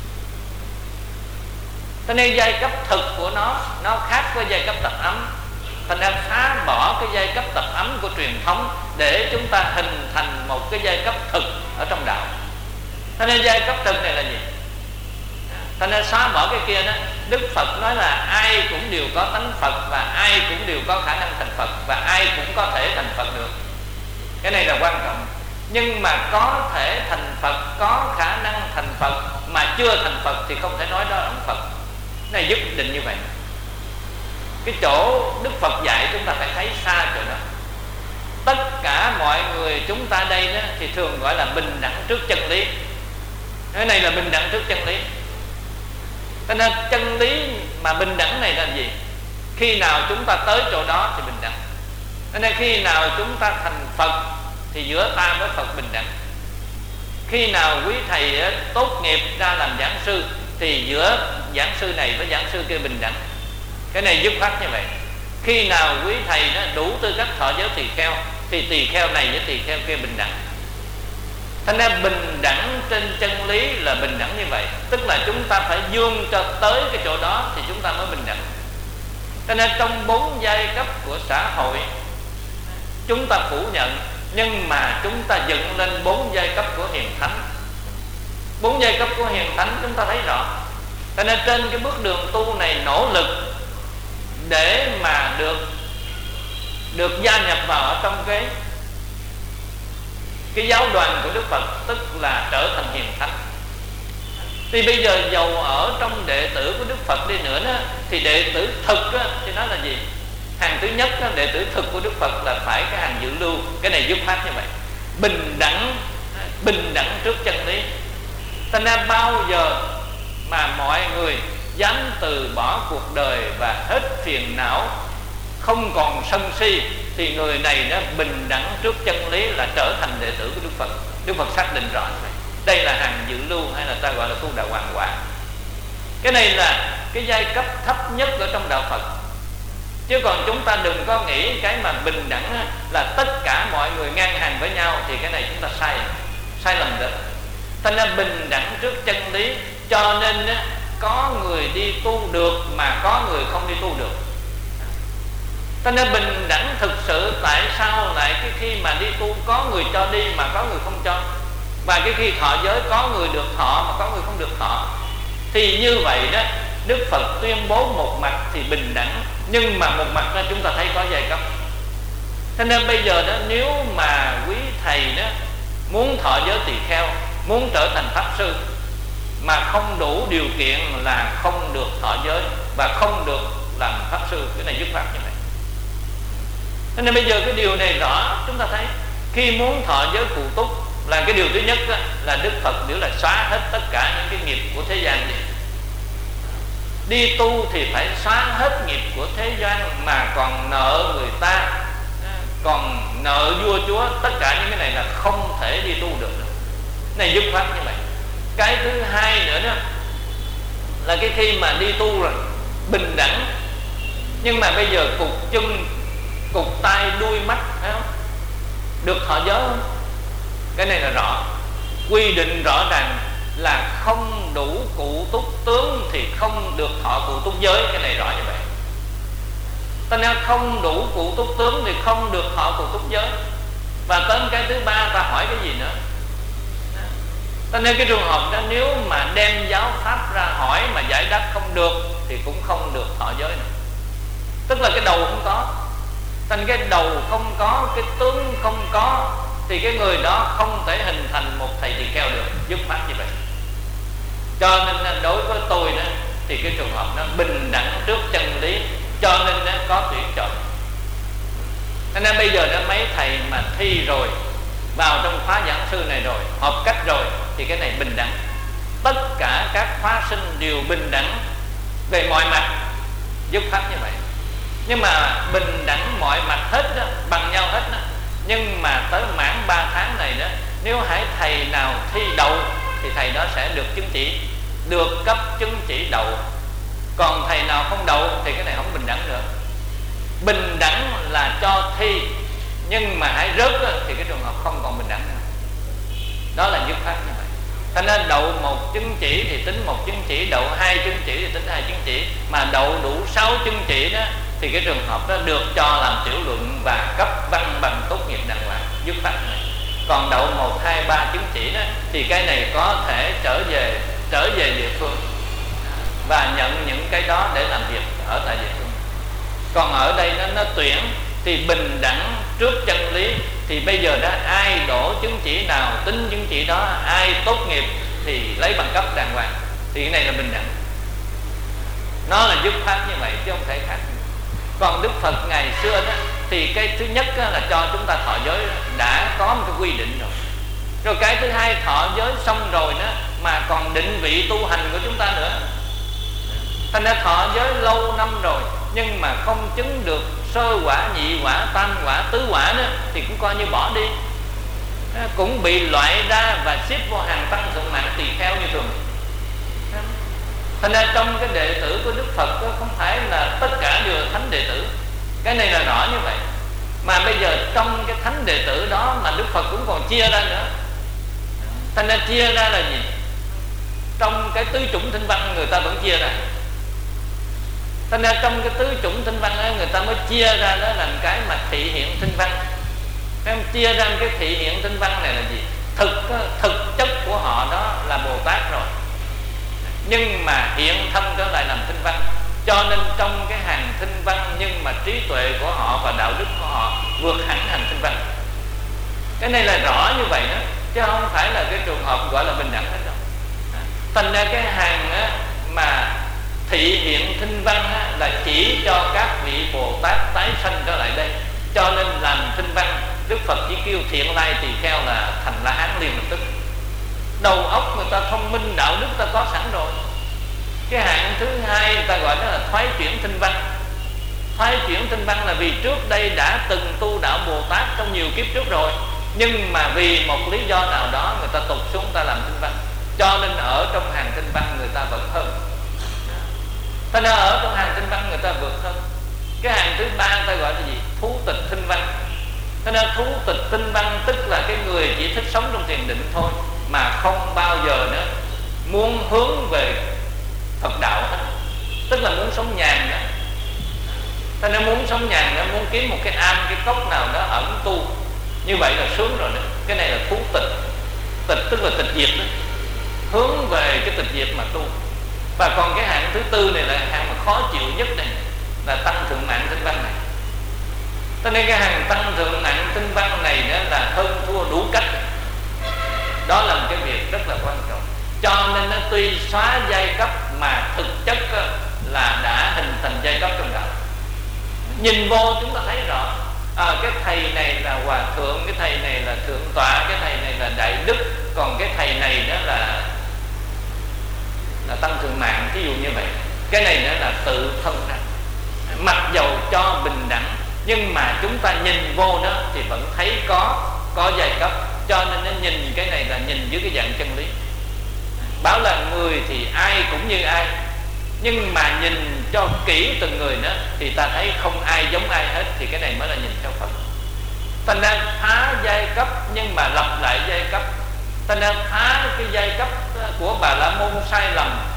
A: Cho nên giai cấp thực của nó nó khác với giai cấp tập ấm. Thành ra phá bỏ cái giai cấp tập ấm của truyền thống để chúng ta hình thành một cái giai cấp thực ở trong đạo. Cho nên giai cấp thực này là gì? Thành ra xóa bỏ cái kia đó. Đức Phật nói là ai cũng đều có tánh Phật, và ai cũng đều có khả năng thành Phật, và ai cũng có thể thành Phật được. Cái này là quan trọng. Nhưng mà có thể thành Phật, có khả năng thành Phật mà chưa thành Phật thì không thể nói đó là ông Phật. Cái này giúp định như vậy. Cái chỗ Đức Phật dạy chúng ta phải thấy xa chỗ đó. Tất cả mọi người chúng ta đây đó, thì thường gọi là bình đẳng trước chân lý. Cái này là bình đẳng trước chân lý. Cho nên chân lý mà bình đẳng này là gì? Khi nào chúng ta tới chỗ đó thì bình đẳng. Cho nên khi nào chúng ta thành Phật thì giữa ta với Phật bình đẳng. Khi nào quý thầy tốt nghiệp ra làm giảng sư thì giữa giảng sư này với giảng sư kia bình đẳng. Cái này dứt khoát như vậy. Khi nào quý thầy nó đủ tư cách thọ giới tỳ kheo thì tỳ kheo này với tỳ kheo kia bình đẳng. Thành ra bình đẳng trên chân lý là bình đẳng như vậy. Tức là chúng ta phải vươn cho tới cái chỗ đó thì chúng ta mới bình đẳng. Cho nên trong bốn giai cấp của xã hội chúng ta phủ nhận, nhưng mà chúng ta dựng lên bốn giai cấp của hiền thánh. Bốn giai cấp của hiền thánh chúng ta thấy rõ. Cho nên trên cái bước đường tu này nỗ lực để mà được được gia nhập vào ở trong cái cái giáo đoàn của Đức Phật, tức là trở thành hiền thánh. Thì bây giờ dầu ở trong đệ tử của Đức Phật đi nữa đó, thì đệ tử thực đó, thì nó là gì? Hàng thứ nhất đó, đệ tử thực của Đức Phật là phải cái hàng dự lưu. Cái này dứt khoát như vậy. Bình đẳng, bình đẳng trước chân lý. Thành ra bao giờ mà mọi người dám từ bỏ cuộc đời và hết phiền não, không còn sân si, thì người này nó bình đẳng trước chân lý, là trở thành đệ tử của Đức Phật. Đức Phật xác định rõ như vậy. Đây là hàng dự lưu, hay là ta gọi là tu đạo hoàng quả. Cái này là cái giai cấp thấp nhất ở trong đạo Phật. Chứ còn chúng ta đừng có nghĩ cái mà bình đẳng là tất cả mọi người ngang hàng với nhau, thì cái này chúng ta sai sai lầm đó. Thành ra bình đẳng trước chân lý, cho nên có người đi tu được mà có người không đi tu được. Cho nên bình đẳng thực sự tại sao lại cái khi mà đi tu có người cho đi mà có người không cho, và cái khi thọ giới có người được thọ mà có người không được thọ. Thì như vậy đó, Đức Phật tuyên bố một mặt thì bình đẳng, nhưng mà một mặt đó chúng ta thấy có giai cấp. Cho nên bây giờ đó, nếu mà quý thầy đó muốn thọ giới tỳ kheo, muốn trở thành pháp sư mà không đủ điều kiện là không được thọ giới và không được làm pháp sư. Cái này dứt khoát như vậy. Cho nên bây giờ cái điều này rõ, chúng ta thấy khi muốn thọ giới cụ túc là cái điều thứ nhất đó, là Đức Phật biểu là xóa hết tất cả những cái nghiệp của thế gian này. Đi tu thì phải xóa hết nghiệp của thế gian mà còn nợ người ta, còn nợ vua chúa, tất cả những cái này là không thể đi tu được. Này dứt khoát như vậy. Cái thứ hai nữa đó là cái khi mà đi tu rồi bình đẳng, nhưng mà bây giờ cục chân, cục tay, đuôi mắt, thấy không? Được thọ giới không? Cái này là rõ, quy định rõ ràng là không đủ cụ túc tướng cụ túc giới, cái này rõ như vậy. Ta nên không đủ cụ túc tướng thì không được họ cụ túc giới. Và tới cái thứ ba ta hỏi cái gì nữa? Ta nên cái trường hợp đó nếu mà đem giáo pháp ra hỏi mà giải đáp không được thì cũng không được thọ giới nữa. Tức là cái đầu không có. Thành cái đầu không có, cái tướng không có, thì cái người đó không thể hình thành một thầy tỳ kheo được, dứt khoát như vậy. Cho nên đối với tôi đó, thì cái trường hợp đó bình đẳng trước chân lý, cho nên nó có tuyển chọn. Cho nên bây giờ đó mấy thầy mà thi rồi, vào trong khóa giảng sư này rồi, hợp cách rồi, thì cái này bình đẳng. Tất cả các khóa sinh đều bình đẳng về mọi mặt, dứt khoát như vậy. Nhưng mà bình đẳng mọi mặt hết đó, bằng nhau hết đó. Nhưng mà tới mãn ba tháng này đó, nếu hãy thầy nào thi đậu thì thầy đó sẽ được chứng chỉ, được cấp chứng chỉ đậu. Còn thầy nào không đậu thì cái này không bình đẳng nữa. Bình đẳng là cho thi, nhưng mà hãy rớt đó, thì cái trường hợp không còn bình đẳng nữa. Đó là dứt khoát như vậy. Cho nên đậu một chứng chỉ thì tính một chứng chỉ, đậu hai chứng chỉ thì tính hai chứng chỉ, mà đậu đủ sáu chứng chỉ đó thì cái trường hợp đó được cho làm tiểu luận và cấp văn bằng tốt nghiệp đàng hoàng, dứt khoát này. Còn đậu một, hai, ba chứng chỉ đó thì cái này có thể trở về trở về địa phương và nhận những cái đó để làm việc ở tại địa phương. Còn ở đây nó, nó tuyển thì bình đẳng trước chân lý, thì bây giờ đó ai đổ chứng chỉ nào tính chứng chỉ đó, ai tốt nghiệp thì lấy bằng cấp đàng hoàng, thì cái này là bình đẳng. Nó là dứt khoát như vậy chứ không thể khác. Còn Đức Phật ngày xưa đó thì cái thứ nhất là cho chúng ta thọ giới đã có một cái quy định rồi. Rồi cái thứ hai thọ giới xong rồi đó mà còn định vị tu hành của chúng ta nữa. Thành ra thọ giới lâu năm rồi nhưng mà không chứng được sơ quả, nhị quả, tam quả, tứ quả nữa thì cũng coi như bỏ đi, cũng bị loại ra và xếp vô hàng tăng thượng mạng tỳ kheo như thường. Thành ra trong cái đệ tử của Đức Phật đó, không phải là tất cả đều là thánh đệ tử. Cái này là rõ như vậy. Mà bây giờ trong cái thánh đệ tử đó mà Đức Phật cũng còn chia ra nữa. Thành ra chia ra là gì? Trong cái tứ chủng tinh văn người ta vẫn chia ra. Thành ra trong cái tứ chủng tinh văn ấy, người ta mới chia ra đó là cái mà thị hiện tinh văn. Em chia ra cái thị hiện tinh văn này là gì? Thực thực chất của họ đó là Bồ Tát rồi, nhưng mà hiện thân trở lại làm tinh văn. Cho nên trong cái hàng tinh văn nhưng mà trí tuệ của họ và đạo đức của họ vượt hẳn hành tinh văn. Cái này là rõ như vậy đó, chứ không phải là cái trường hợp gọi là bình đẳng hết đâu. Thành ra cái hàng á, mà thị hiện tinh văn á, là chỉ cho các vị Bồ Tát tái sanh trở lại đây. Cho nên làm tinh văn, Đức Phật chỉ kêu thiện lai tỳ kheo là thành La Hán liền lập tức. Đầu óc người ta thông minh, đạo đức ta có sẵn rồi. Cái hạng thứ hai người ta gọi đó là thoái chuyển tinh văn. Thoái chuyển tinh văn là vì trước đây đã từng tu đạo Bồ Tát trong nhiều kiếp trước rồi, nhưng mà vì một lý do nào đó người ta tụt xuống ta làm tinh văn, cho nên ở trong hàng tinh văn người ta vẫn hơn. Thế nên ở trong hàng tinh văn người ta vượt hơn. Cái hàng thứ ba người ta gọi là gì? Thú tịch tinh văn. Thế nên thú tịch tinh văn tức là cái người chỉ thích sống trong thiền định thôi, mà không bao giờ nữa muốn hướng về Phật đạo hết, tức là muốn sống nhàn đó. Ta nên muốn sống nhàn đó, muốn kiếm một cái am, cái cốc nào đó ẩn tu, như vậy là sướng rồi đó. Cái này là thú tịch. Tịch tức là tịch diệt đó, hướng về cái tịch diệt mà tu. Và còn cái hạng thứ tư này là hạng mà khó chịu nhất này, là tăng thượng mạng tinh văn này. Cho nên cái hàng tăng thượng mạng tinh văn này nữa là hơn thua đủ cách. Đó là một cái việc rất là quan trọng. Cho nên nó tuy xóa giai cấp mà thực chất là đã hình thành giai cấp trong đạo. Nhìn vô chúng ta thấy rõ, à, cái thầy này là hòa thượng, cái thầy này là thượng tọa, cái thầy này là đại đức, còn cái thầy này đó là là tăng thượng mạng, ví dụ như vậy. Cái này nữa là tự thân ra. Mặc dầu cho bình đẳng, nhưng mà chúng ta nhìn vô đó thì vẫn thấy có có giai cấp. Cho nên nó nhìn cái này là nhìn dưới cái dạng chân lý. Bảo là người thì ai cũng như ai, nhưng mà nhìn cho kỹ từng người nữa thì ta thấy không ai giống ai hết, thì cái này mới là nhìn theo Phật. Thành ra phá giai cấp nhưng mà lập lại giai cấp. Thành ra phá cái giai cấp của Bà La Môn sai lầm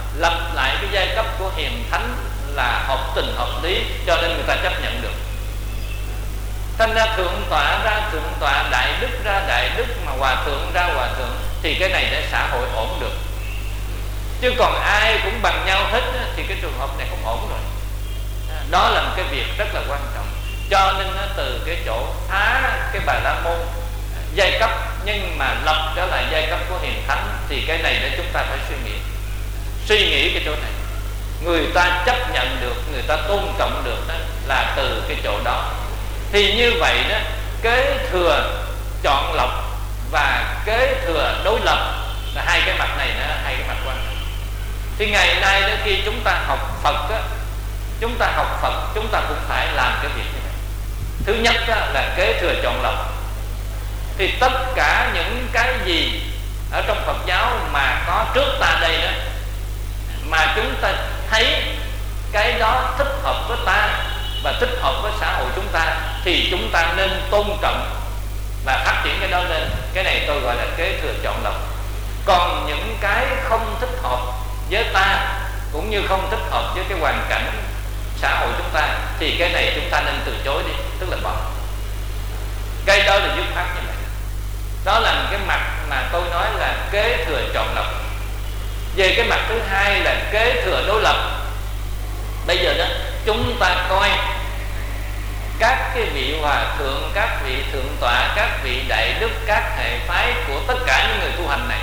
A: lập lại cái giai cấp của hiền thánh là hợp tình hợp lý, cho nên người ta chấp nhận được. Thành ra thượng tọa ra thượng tọa, đại đức ra đại đức, mà hòa thượng ra hòa thượng, thì cái này để xã hội ổn được. Chứ còn ai cũng bằng nhau hết thì cái trường hợp này không ổn rồi. Đó là một cái việc rất là quan trọng. Cho nên từ cái chỗ phá cái Bà La Môn giai cấp nhưng mà lập trở lại giai cấp của hiền thánh, thì cái này để chúng ta phải suy nghĩ. Suy nghĩ cái chỗ này, người ta chấp nhận được, người ta tôn trọng được đó, là từ cái chỗ đó. Thì như vậy đó, kế thừa chọn lọc và kế thừa đối lập là hai cái mặt này nữa, hai cái mặt quan trọng. Thì ngày nay đó, khi chúng ta học Phật đó, chúng ta học Phật chúng ta cũng phải làm cái việc như này. Thứ nhất đó, là kế thừa chọn lọc. Thì tất cả những cái gì ở trong Phật giáo mà có trước ta đây đó, mà chúng ta thấy cái đó thích hợp với ta và thích hợp với xã hội chúng ta, thì chúng ta nên tôn trọng và phát triển cái đó lên. Cái này tôi gọi là kế thừa chọn lọc. Còn những cái không thích hợp với ta cũng như không thích hợp với cái hoàn cảnh xã hội chúng ta, thì cái này chúng ta nên từ chối đi, tức là bỏ. Cái đó là dứt khoát như vậy. Đó là một cái mặt mà tôi nói là kế thừa chọn lọc. Về cái mặt thứ hai là kế thừa đối lập. Bây giờ đó chúng ta coi các cái vị hòa thượng, các vị thượng tọa, các vị đại đức, các hệ phái của tất cả những người tu hành này,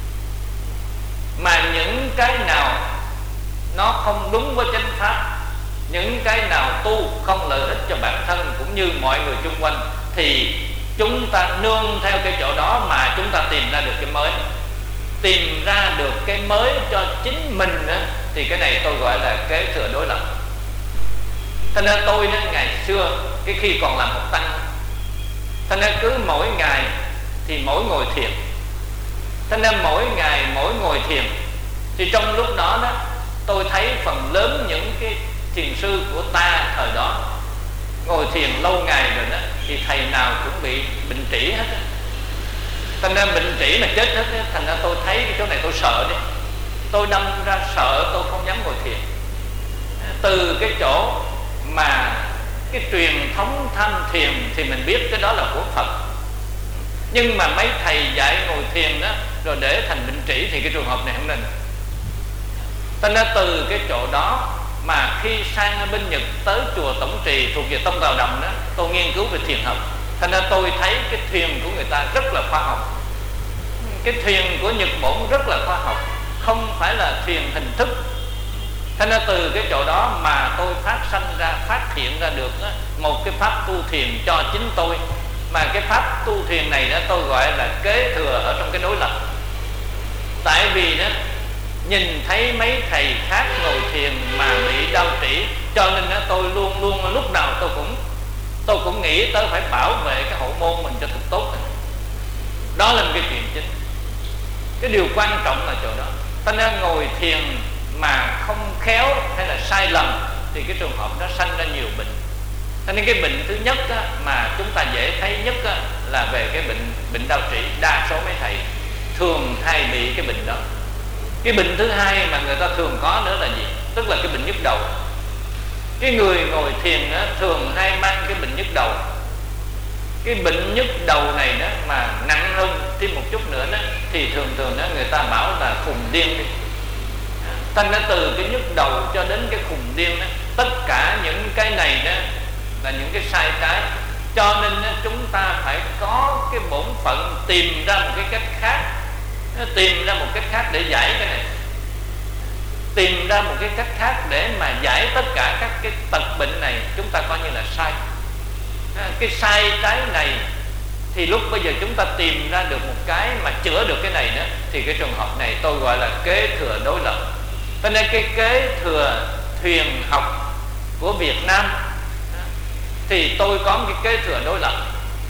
A: mà những cái nào nó không đúng với chánh pháp, những cái nào tu không lợi ích cho bản thân cũng như mọi người xung quanh, thì chúng ta nương theo cái chỗ đó mà chúng ta tìm ra được cái mới, tìm ra được cái mới cho chính mình đó, thì cái này tôi gọi là kế thừa đối lập. Thành ra tôi đó, ngày xưa cái khi còn làm học tăng, thành ra cứ mỗi ngày thì mỗi ngồi thiền. Thành ra mỗi ngày mỗi ngồi thiền, thì trong lúc đó đó tôi thấy phần lớn những cái thiền sư của ta thời đó ngồi thiền lâu ngày rồi đó, thì thầy nào cũng bị bệnh trĩ hết. Thành ra bệnh trĩ mà chết hết. Thành ra tôi thấy cái chỗ này tôi sợ đi, tôi đâm ra sợ, tôi không dám ngồi thiền. Từ cái chỗ mà cái truyền thống tham thiền thì mình biết cái đó là của Phật, nhưng mà mấy thầy dạy ngồi thiền đó rồi để thành bệnh trĩ thì cái trường hợp này không nên. Thành ra từ cái chỗ đó mà khi sang ở bên Nhật tới chùa Tổng Trì thuộc về Tông Tào Đồng đó, tôi nghiên cứu về thiền học. Thành ra tôi thấy cái thiền của người ta rất là khoa học. Cái thiền của Nhật Bổn rất là khoa học, không phải là thiền hình thức. Thành ra từ cái chỗ đó mà tôi phát sanh ra, phát hiện ra được một cái pháp tu thiền cho chính tôi. Mà cái pháp tu thiền này đó tôi gọi là kế thừa ở trong cái đối lập. Tại vì đó nhìn thấy mấy thầy khác ngồi thiền mà bị đau trĩ, cho nên đó, tôi luôn luôn lúc nào tôi cũng tôi cũng nghĩ tới phải bảo vệ cái hậu môn mình cho thật tốt. Đó là một cái chuyện chính. Cái điều quan trọng là chỗ đó. Ta nên ngồi thiền mà không khéo hay là sai lầm thì cái trường hợp đó sanh ra nhiều bệnh. Cho nên cái bệnh thứ nhất á, mà chúng ta dễ thấy nhất á, là về cái bệnh bệnh đau trĩ. Đa số mấy thầy thường hay bị cái bệnh đó. Cái bệnh thứ hai mà người ta thường có nữa là gì? Tức là cái bệnh nhức đầu. Cái người ngồi thiền á, thường hay mang cái bệnh nhức đầu. Cái bệnh nhức đầu này đó mà nặng hơn thêm một chút nữa đó, thì thường thường đó người ta bảo là khùng điên đi. Thành ra từ cái nhức đầu cho đến cái khùng điên đó, tất cả những cái này đó là những cái sai trái. Cho nên đó, chúng ta phải có cái bổn phận tìm ra một cái cách khác, tìm ra một cách khác để giải cái này, tìm ra một cái cách khác để mà giải tất cả các cái tật bệnh này chúng ta coi như là sai. Cái sai trái này thì lúc bây giờ chúng ta tìm ra được một cái mà chữa được cái này đó, thì cái trường hợp này tôi gọi là kế thừa đối lập. Cho nên cái kế thừa thuyền học của Việt Nam thì tôi có một cái kế thừa đối lập,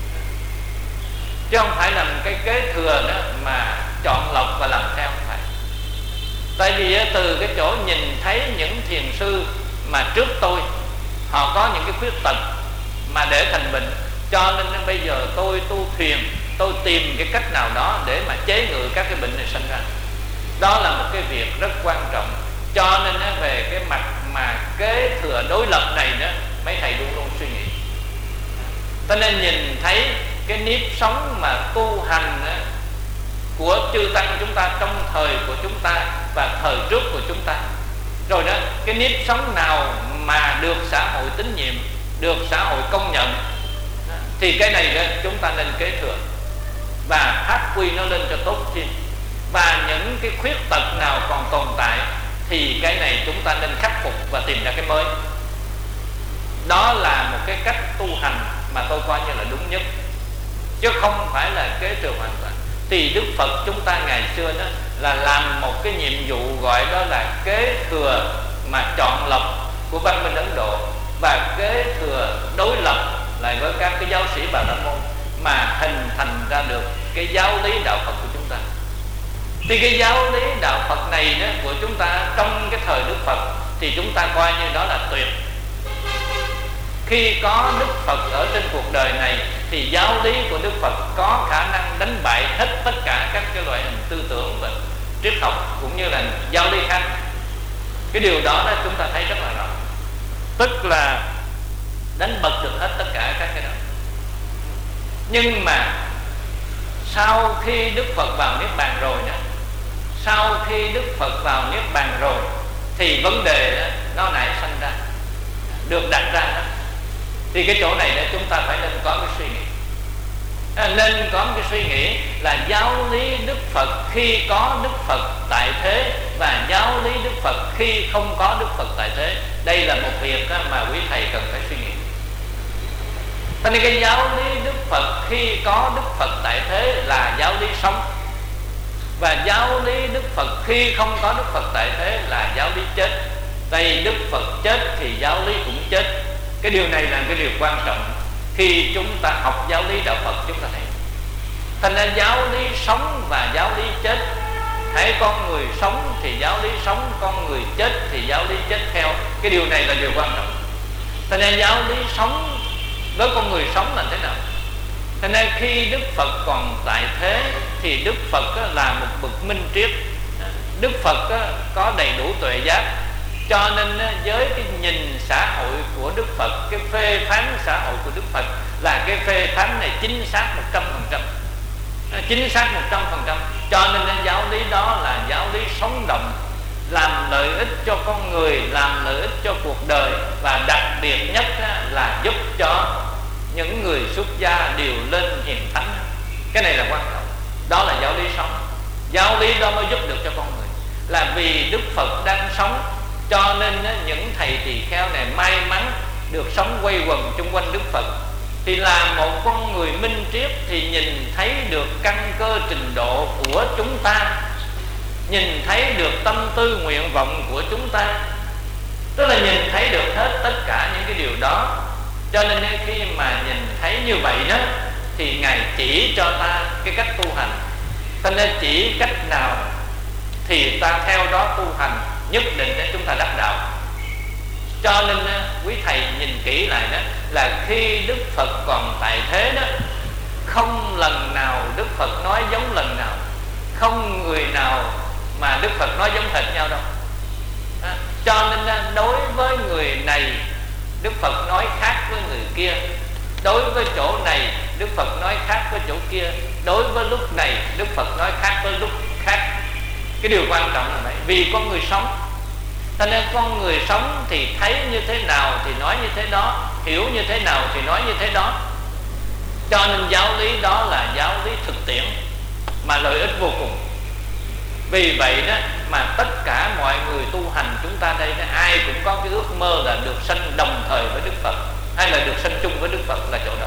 A: chứ không phải là một cái kế thừa đó mà chọn lọc và làm theo, không phải. Tại vì từ cái chỗ nhìn thấy những thiền sư mà trước tôi họ có những cái khuyết tật mà để thành bệnh, cho nên bây giờ tôi tu thiền, tôi tìm cái cách nào đó để mà chế ngự các cái bệnh này sinh ra. Đó là một cái việc rất quan trọng. Cho nên về cái mặt mà kế thừa đối lập này đó, mấy thầy luôn luôn suy nghĩ. Cho nên nhìn thấy cái nếp sống mà tu hành đó, của chư tăng chúng ta trong thời của chúng ta và thời trước của chúng ta, rồi đó, cái nếp sống nào mà được xã hội tín nhiệm, được xã hội công nhận, thì cái này đó, chúng ta nên kế thừa và phát huy nó lên cho tốt thêm. Và những cái khuyết tật nào còn tồn tại thì cái này chúng ta nên khắc phục và tìm ra cái mới. Đó là một cái cách tu hành mà tôi coi như là đúng nhất, chứ không phải là kế thừa hoàn toàn. Thì Đức Phật chúng ta ngày xưa đó là làm một cái nhiệm vụ gọi đó là kế thừa mà chọn lọc của văn minh Ấn Độ, và kế thừa đối lập lại với các cái giáo sĩ Bà La Môn, mà hình thành ra được cái giáo lý đạo Phật của chúng ta. Thì cái giáo lý đạo Phật này đó của chúng ta trong cái thời Đức Phật thì chúng ta coi như đó là tuyệt. Khi có Đức Phật ở trên cuộc đời này thì giáo lý của Đức Phật có khả năng đánh bại hết tất cả các cái loại hình tư tưởng và triết học cũng như là giáo lý khác. Cái điều đó, đó chúng ta thấy rất là rõ, tức là đánh bật được hết tất cả các cái đó. Nhưng mà sau khi Đức Phật vào Niết Bàn rồi đó, sau khi Đức Phật vào Niết Bàn rồi thì vấn đề đó, nó nảy sinh ra, được đặt ra đó. Thì cái chỗ này đó chúng ta phải nên có cái suy nghĩ, à, nên có cái suy nghĩ là giáo lý Đức Phật khi có Đức Phật tại thế và giáo lý Đức Phật khi không có Đức Phật tại thế. Đây là một việc mà quý thầy cần phải suy nghĩ. Cho nên cái giáo lý Đức Phật khi có Đức Phật tại thế là giáo lý sống, và giáo lý Đức Phật khi không có Đức Phật tại thế là giáo lý chết. Đây Đức Phật chết thì giáo lý cũng chết. Cái điều này là cái điều quan trọng khi chúng ta học giáo lý đạo Phật chúng ta thấy. Thành ra giáo lý sống và giáo lý chết, hãy con người sống thì giáo lý sống, con người chết thì giáo lý chết theo. Cái điều này là điều quan trọng. Thành ra giáo lý sống với con người sống là thế nào? Thành ra khi Đức Phật còn tại thế thì Đức Phật là một bậc minh triết. Đức Phật có đầy đủ tuệ giác, cho nên với cái nhìn xã hội của Đức Phật, cái phê phán xã hội của Đức Phật là cái phê phán này chính xác một trăm phần trăm, chính xác một trăm phần trăm. Cho nên giáo lý đó là giáo lý sống động, làm lợi ích cho con người, làm lợi ích cho cuộc đời, và đặc biệt nhất là giúp cho những người xuất gia đều lên hiền thánh. Cái này là quan trọng. Đó là giáo lý sống. Giáo lý đó mới giúp được cho con người. Là vì Đức Phật đang sống, cho nên những thầy tỳ kheo này may mắn được sống quay quần chung quanh Đức Phật. Thì là một con người minh triết thì nhìn thấy được căn cơ trình độ của chúng ta, nhìn thấy được tâm tư nguyện vọng của chúng ta, tức là nhìn thấy được hết tất cả những cái điều đó. Cho nên khi mà nhìn thấy như vậy đó thì Ngài chỉ cho ta cái cách tu hành. Cho nên chỉ cách nào thì ta theo đó tu hành, nhất định để chúng ta đắc đạo. Cho nên quý thầy nhìn kỹ lại đó, là khi Đức Phật còn tại thế đó, không lần nào Đức Phật nói giống lần nào, không người nào mà Đức Phật nói giống hệt nhau đâu. À, cho nên đối với người này Đức Phật nói khác với người kia, đối với chỗ này Đức Phật nói khác với chỗ kia, đối với lúc này Đức Phật nói khác với lúc khác. Cái điều quan trọng là vậy, vì con người sống. Cho nên con người sống thì thấy như thế nào thì nói như thế đó, hiểu như thế nào thì nói như thế đó. Cho nên giáo lý đó là giáo lý thực tiễn mà lợi ích vô cùng. Vì vậy đó mà tất cả mọi người tu hành chúng ta đây đó, ai cũng có cái ước mơ là được sanh đồng thời với Đức Phật, hay là được sanh chung với Đức Phật là chỗ đó.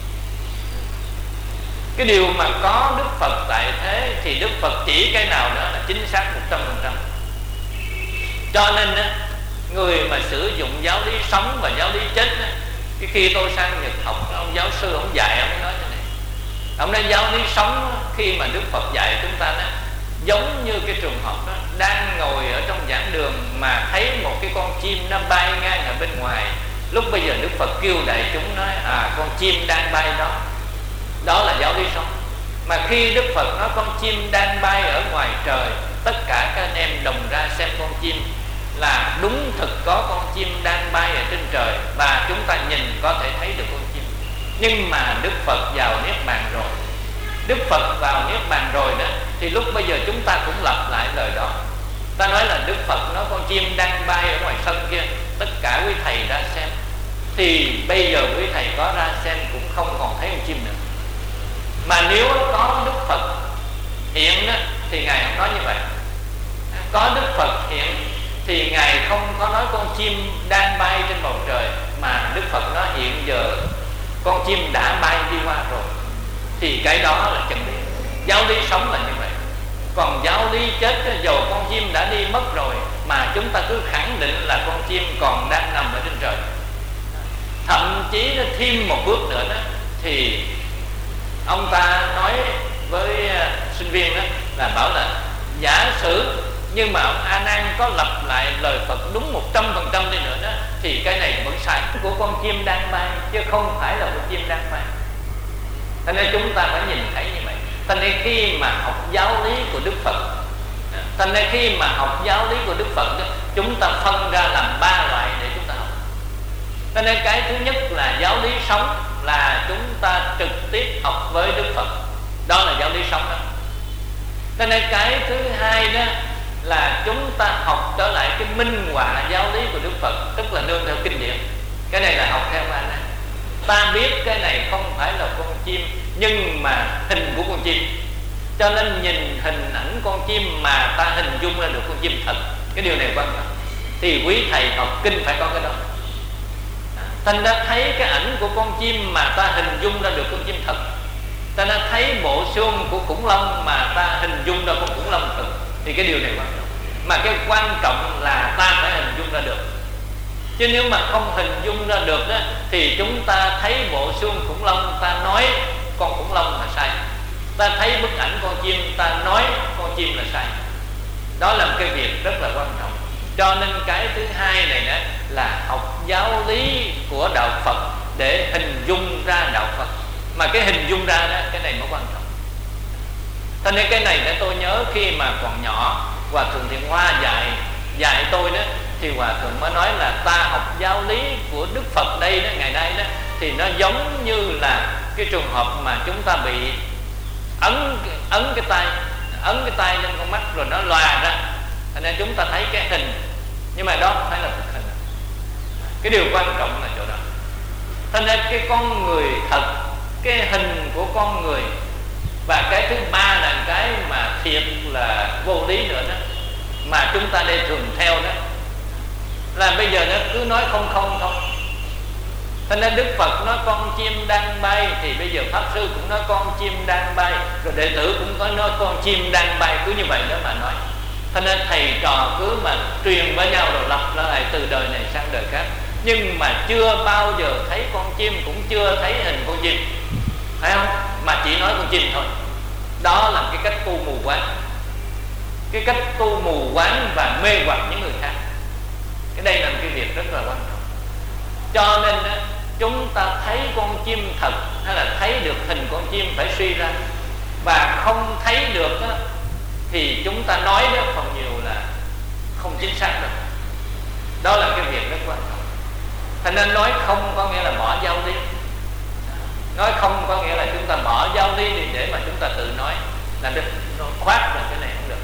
A: Cái điều mà có Đức Phật tại thế thì Đức Phật chỉ cái nào đó là chính xác một trăm phần trăm. Cho nên đó, người mà sử dụng giáo lý sống và giáo lý chết đó, cái khi tôi sang Nhật học, ông giáo sư ông dạy, ông nói thế này, ông nói giáo lý sống khi mà Đức Phật dạy chúng ta đó, giống như cái trường hợp đó, đang ngồi ở trong giảng đường mà thấy một cái con chim nó bay ngang ở bên ngoài. Lúc bây giờ Đức Phật kêu đại chúng nói à, con chim đang bay đó, đó là giáo lý sống. Mà khi Đức Phật nói con chim đang bay ở ngoài trời tất cả các anh em đồng ra xem con chim, là đúng thực có con chim đang bay ở trên trời và chúng ta nhìn có thể thấy được con chim. Nhưng mà Đức Phật vào Niết Bàn rồi, Đức Phật vào Niết Bàn rồi đó, thì lúc bây giờ chúng ta cũng lặp lại lời đó. Ta nói là Đức Phật nói con chim đang bay ở ngoài sân kia, tất cả quý thầy ra xem. Thì bây giờ quý thầy có ra xem cũng không còn thấy con chim nữa. Mà nếu có Đức Phật hiện đó, thì Ngài không nói như vậy. Có Đức Phật hiện thì Ngài không có nói con chim đang bay trên bầu trời, mà Đức Phật nói hiện giờ con chim đã bay đi qua rồi. Thì cái đó là chân lý. Giáo lý sống là như vậy. Còn giáo lý chết, dầu con chim đã đi mất rồi, mà chúng ta cứ khẳng định là con chim còn đang nằm ở trên trời. Thậm chí nó thêm một bước nữa đó, thì ông ta nói với sinh viên đó là bảo là giả sử nhưng mà ông A Nan có lặp lại lời Phật đúng một trăm phần trăm đi nữa đó, thì cái này vẫn sai. Của con chim đang bay chứ không phải là con chim đang bay. Cho nên chúng ta phải nhìn thấy như vậy. Cho nên khi mà học giáo lý của Đức Phật, cho nên khi mà học giáo lý của Đức Phật đó, chúng ta phân ra làm ba loại để chúng ta học. Cho nên cái thứ nhất là giáo lý sống, là chúng ta trực tiếp học với Đức Phật, đó là giáo lý sống đó. Cho nên cái thứ hai đó là chúng ta học trở lại cái minh họa giáo lý của Đức Phật, tức là nương theo kinh điển. Cái này là học theo A Nan. Ta biết cái này không phải là con chim, nhưng mà hình của con chim, cho nên nhìn hình ảnh con chim mà ta hình dung ra được con chim thật. Cái điều này quan trọng. Thì quý thầy học kinh phải có cái đó. Thành ra thấy cái ảnh của con chim mà ta hình dung ra được con chim thật. Ta đã thấy bộ xương của khủng long mà ta hình dung ra con khủng long thật. Thì cái điều này quan trọng. Mà cái quan trọng là ta phải hình dung ra được. Chứ nếu mà không hình dung ra được đó, thì chúng ta thấy bộ xương khủng long, ta nói con khủng long là sai. Ta thấy bức ảnh con chim, ta nói con chim là sai. Đó là một cái việc rất là quan trọng. Cho nên cái thứ hai này đó là học giáo lý của đạo Phật để hình dung ra đạo Phật. Mà cái hình dung ra đó, cái này mới quan trọng. Cho nên cái này để tôi nhớ khi mà còn nhỏ, Hòa Thượng Thiện Hoa dạy dạy tôi đó, thì Hòa Thượng mới nói là ta học giáo lý của Đức Phật đây đó, ngày nay đó, thì nó giống như là cái trường hợp mà chúng ta bị ấn ấn cái tay ấn cái tay lên con mắt rồi nó lòa ra, thành nên chúng ta thấy cái hình, nhưng mà đó không phải là thực hình. Cái điều quan trọng là chỗ đó. Thành nên cái con người thật, cái hình của con người, và cái thứ ba là cái mà thiệt là vô lý nữa đó, mà chúng ta đây thường theo đó, là bây giờ nó cứ nói không không thôi. Cho nên Đức Phật nói con chim đang bay, thì bây giờ Pháp Sư cũng nói con chim đang bay, rồi đệ tử cũng có nói con chim đang bay, cứ như vậy đó mà nói. Cho nên thầy trò cứ mà truyền với nhau rồi lặp lại từ đời này sang đời khác, nhưng mà chưa bao giờ thấy con chim, cũng chưa thấy hình con chim, phải không? Mà chỉ nói con chim thôi. Đó là cái cách tu mù quáng, cái cách tu mù quáng và mê hoặc những người khác. Cái đây là một cái việc rất là quan trọng. Cho nên chúng ta thấy con chim thật hay là thấy được hình con chim phải suy ra, và không thấy được đó, thì chúng ta nói đó phần nhiều là không chính xác đâu. Đó là cái việc rất quan trọng. Thành nên nói không có nghĩa là bỏ giáo lý, nói không có nghĩa là chúng ta bỏ giáo lý đi để mà chúng ta tự nói là được, nó khoát là cái này không được.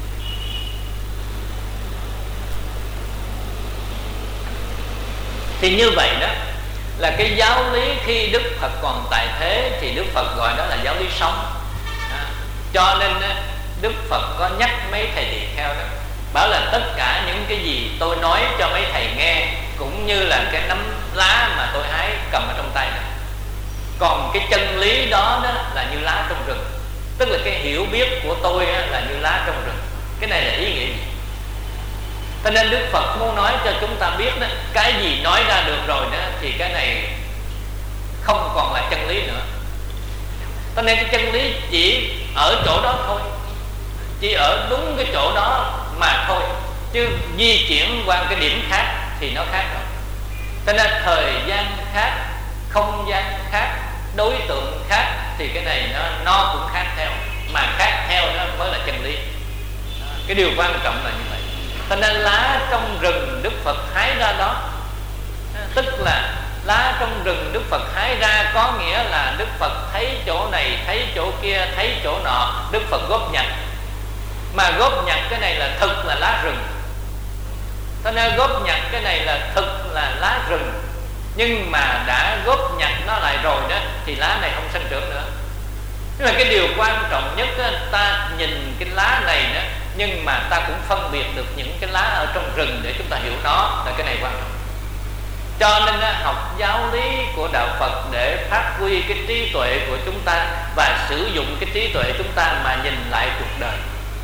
A: Thì như vậy đó là cái giáo lý khi Đức Phật còn tại thế thì Đức Phật gọi đó là giáo lý sống. À, cho nên Đức Phật có nhắc mấy thầy tỳ kheo đó, bảo là tất cả những cái gì tôi nói cho mấy thầy nghe cũng như là cái nắm lá mà tôi hái cầm ở trong tay này. Còn cái chân lý đó, đó là như lá trong rừng, tức là cái hiểu biết của tôi là như lá trong rừng. Cái này là ý nghĩa gì? Cho nên Đức Phật muốn nói cho chúng ta biết đó, cái gì nói ra được rồi đó thì cái này không còn là chân lý nữa. Cho nên cái chân lý chỉ ở chỗ đó thôi, chỉ ở đúng cái chỗ đó mà thôi, chứ di chuyển qua cái điểm khác thì nó khác rồi. Cho nên thời gian khác, không gian khác, đối tượng khác, thì cái này nó, nó cũng khác theo, mà khác theo nó mới là chân lý. Cái Cái điều quan trọng là như vậy. Cho nên lá trong rừng Đức Phật hái ra đó, tức là lá trong rừng Đức Phật hái ra, có nghĩa là Đức Phật thấy chỗ này, thấy chỗ kia, thấy chỗ nọ, Đức Phật góp nhặt. Mà góp nhặt cái này là thực là lá rừng. Cho nên góp nhặt cái này là thực là lá rừng. Nhưng mà đã góp nhặt nó lại rồi đó thì lá này không sinh trưởng nữa. Tức là cái điều quan trọng nhất đó, ta nhìn cái lá này đó, nhưng mà ta cũng phân biệt được những cái lá ở trong rừng để chúng ta hiểu nó, là cái này quan trọng. Cho nên đó, học giáo lý của Đạo Phật để phát huy cái trí tuệ của chúng ta và sử dụng cái trí tuệ chúng ta mà nhìn lại cuộc đời.